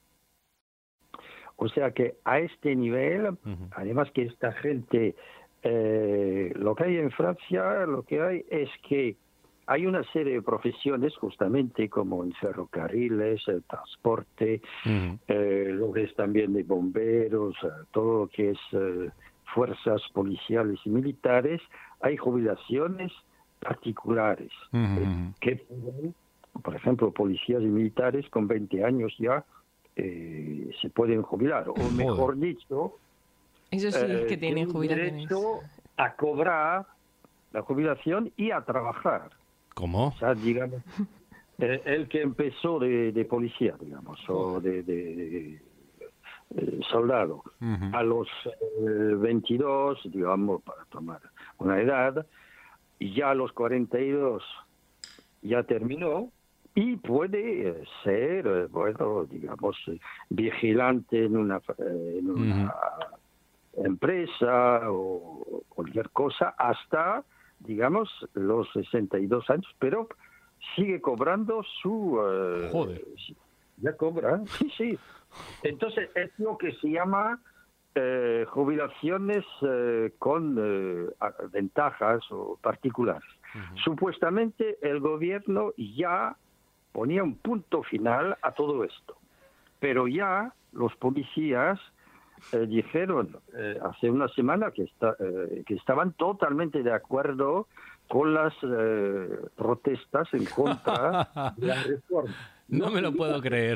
O sea que a este nivel, uh-huh. además que esta gente, eh, lo que hay en Francia, lo que hay es que hay una serie de profesiones, justamente como en ferrocarriles, el transporte, uh-huh. eh, lo que es también de bomberos, todo lo que es eh, fuerzas policiales y militares, hay jubilaciones particulares, uh-huh. eh, que, por ejemplo, policías y militares con veinte años ya, Eh, se pueden jubilar, o mejor dicho, eso sí, eh, que tienen jubilaciones, derecho a cobrar la jubilación y a trabajar. ¿Cómo? O sea, digamos, el, el que empezó de, de policía, digamos, o de, de, de, de soldado, uh-huh. a los eh, veintidós, digamos, para tomar una edad, y ya a los cuarenta y dos ya terminó. Y puede ser, bueno, digamos, vigilante en una, en una uh-huh. empresa o cualquier cosa hasta, digamos, los sesenta y dos años, pero sigue cobrando su... Uh, Joder. Ya cobra, sí, sí. Entonces es lo que se llama eh, jubilaciones eh, con eh, ventajas o particulares. Uh-huh. Supuestamente el gobierno ya ponía un punto final a todo esto. Pero ya los policías eh, dijeron eh, hace una semana que, está, eh, que estaban totalmente de acuerdo con las eh, protestas en contra de la reforma. No me lo puedo creer.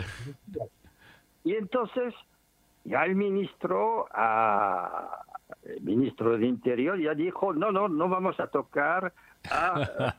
Y entonces ya el ministro, a, el ministro de Interior ya dijo, no, no, no vamos a tocar a...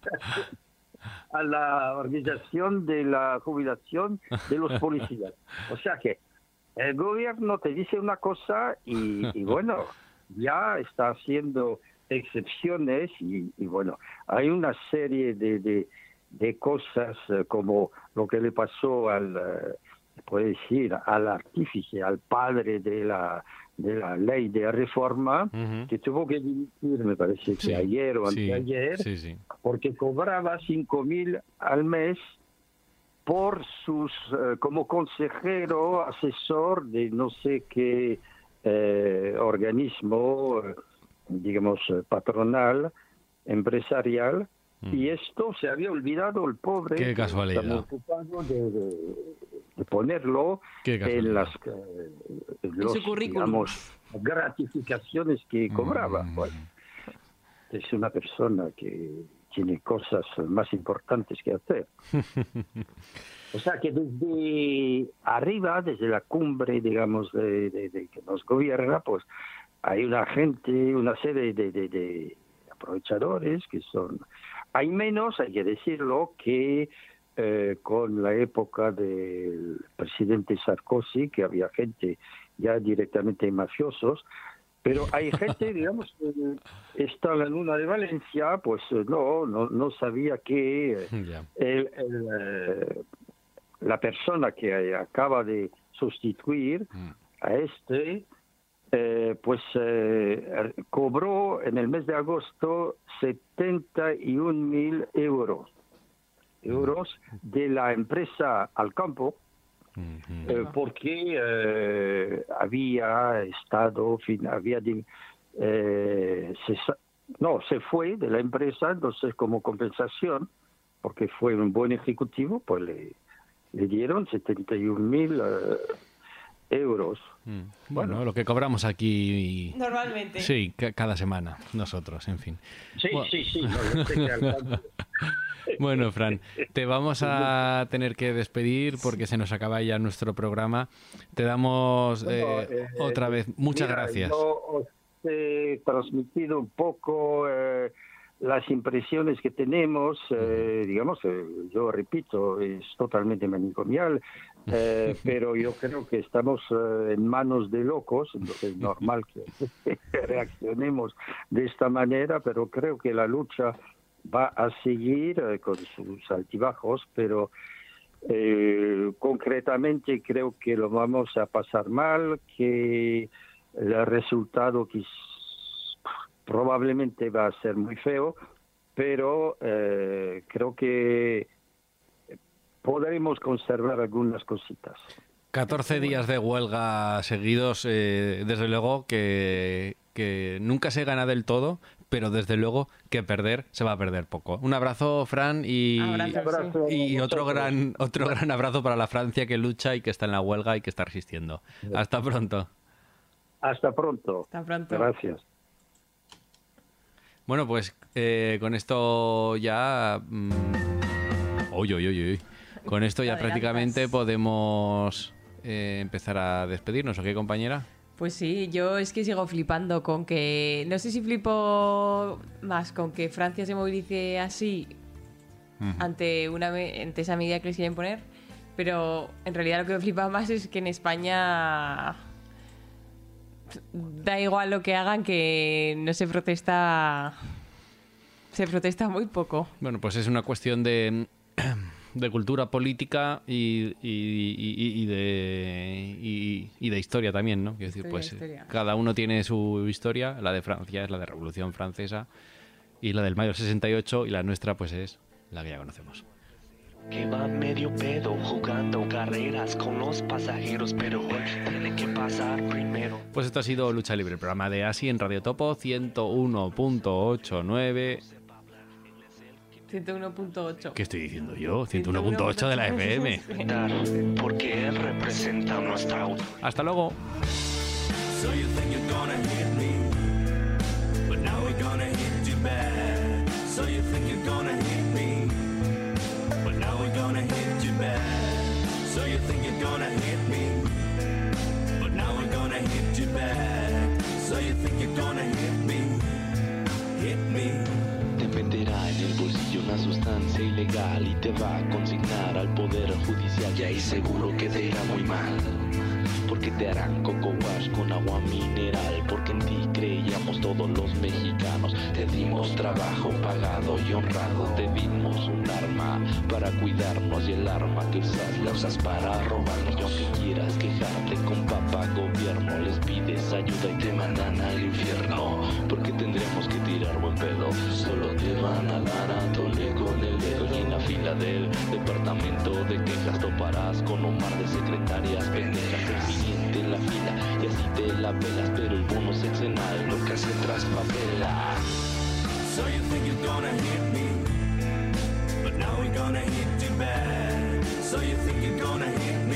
a la organización de la jubilación de los policías. O sea que el gobierno te dice una cosa y, y bueno, ya está haciendo excepciones y, y bueno, hay una serie de, de, de cosas eh, como lo que le pasó al, eh, puede decir, al artífice, al padre de la de la ley de reforma, uh-huh. que tuvo que dimitir, me parece que sí, ayer o sí, anteayer, sí, sí. porque cobraba cinco mil al mes por sus, eh, como consejero, asesor de no sé qué eh, organismo, eh, digamos, patronal, empresarial, mm. y esto se había olvidado el pobre. Qué casualidad. Estamos ocupados de, de, de ponerlo en las eh, en los, digamos, gratificaciones que cobraba. Mm. Bueno, es una persona que tiene cosas más importantes que hacer. O sea que desde arriba, desde la cumbre, digamos, de, de, de que nos gobierna, pues hay una gente, una serie de, de, de aprovechadores que son... Hay menos, hay que decirlo, que eh, con la época del presidente Sarkozy, que había gente ya directamente mafiosos, pero hay gente, digamos, que está en la Luna de Valencia, pues no, no, no sabía que yeah. el, el, eh, la persona que acaba de sustituir mm. a este, eh, pues eh, cobró en el mes de agosto setenta y un mil euros, euros de la empresa Alcampo, Uh-huh. Eh, porque eh, había estado, fin, había de, eh, se, no, se fue de la empresa, entonces como compensación, porque fue un buen ejecutivo, pues le, le dieron setenta y un mil eh, euros. Mm. Bueno, bueno, lo que cobramos aquí... Normalmente. Sí, c- cada semana, nosotros, en fin. Sí, bueno. sí, sí. No, sé que Bueno, Fran, te vamos a tener que despedir porque se nos acaba ya nuestro programa. Te damos eh, bueno, eh, otra vez muchas mira, gracias. Yo os he transmitido un poco eh, las impresiones que tenemos, eh, digamos, eh, yo repito, es totalmente manicomial, eh, pero yo creo que estamos eh, en manos de locos, entonces es normal que reaccionemos de esta manera, pero creo que la lucha va a seguir eh, con sus altibajos, pero eh, concretamente creo que lo vamos a pasar mal, que el resultado que probablemente va a ser muy feo, pero eh, creo que podremos conservar algunas cositas. catorce días de huelga seguidos, eh, desde luego que, que nunca se gana del todo, pero desde luego que perder se va a perder poco. Un abrazo, Fran, y, abrazo, sí. y otro gran otro gran abrazo para la Francia que lucha y que está en la huelga y que está resistiendo. Hasta pronto. Hasta pronto. Hasta pronto. Gracias. Bueno, pues eh, con esto ya... Mmm... Uy, uy, uy, uy. Con esto ya prácticamente podemos eh, empezar a despedirnos, ¿o qué, compañera? Pues sí, yo es que sigo flipando con que... No sé si flipo más con que Francia se movilice así uh-huh. ante, una, ante esa medida que les quieren poner, pero en realidad lo que me flipa más es que en España da igual lo que hagan, que no se protesta... Se protesta muy poco. Bueno, pues es una cuestión de... de cultura política y, y, y, y, de, y, y de historia también, ¿no? Quiero decir, pues historia. Cada uno tiene su historia. La de Francia es la de Revolución Francesa y la del mayo del sesenta y ocho, y la nuestra pues es la que ya conocemos. Que va medio pedo jugando carreras con los pasajeros, pero hoy tiene que pasar primero. Pues esto ha sido Lucha Libre, el programa de Asi en Radio Topo ciento uno punto ochenta y nueve. ciento uno punto ocho. ¿Qué estoy diciendo yo? ciento uno punto ocho de la F M. Porque él representa nuestra auto. Hasta luego. So you think you're gonna hit me, but now we're gonna hit you back. So you think you're gonna hit me, but now we're gonna hit you back. So you think you're gonna hit me, but now we're gonna hit you back. So you think you're gonna hit me, hit me. Te meterá en el bolsillo una sustancia ilegal y te va a consignar al poder judicial, y ahí seguro que te irá muy mal. porque te harán coco wash con agua mineral, porque en ti creíamos todos los mexicanos. Te dimos trabajo pagado y honrado, te dimos un arma para cuidarnos y el arma que usas la usas para robarnos. Y aunque quieras quejarte con papá gobierno, les pides ayuda y te mandan al infierno, porque tendremos que tirar buen pedo. Solo te van a dar a tole con el dedo, y en la fila del departamento de quejas toparás con un mar de secretarias pendejas. El siguiente en la fila y así te la pelas, pero el bono sexenal nunca se traspapela. So you think you're gonna hit me, but now we're gonna hit you bad. So you think you're gonna hit me,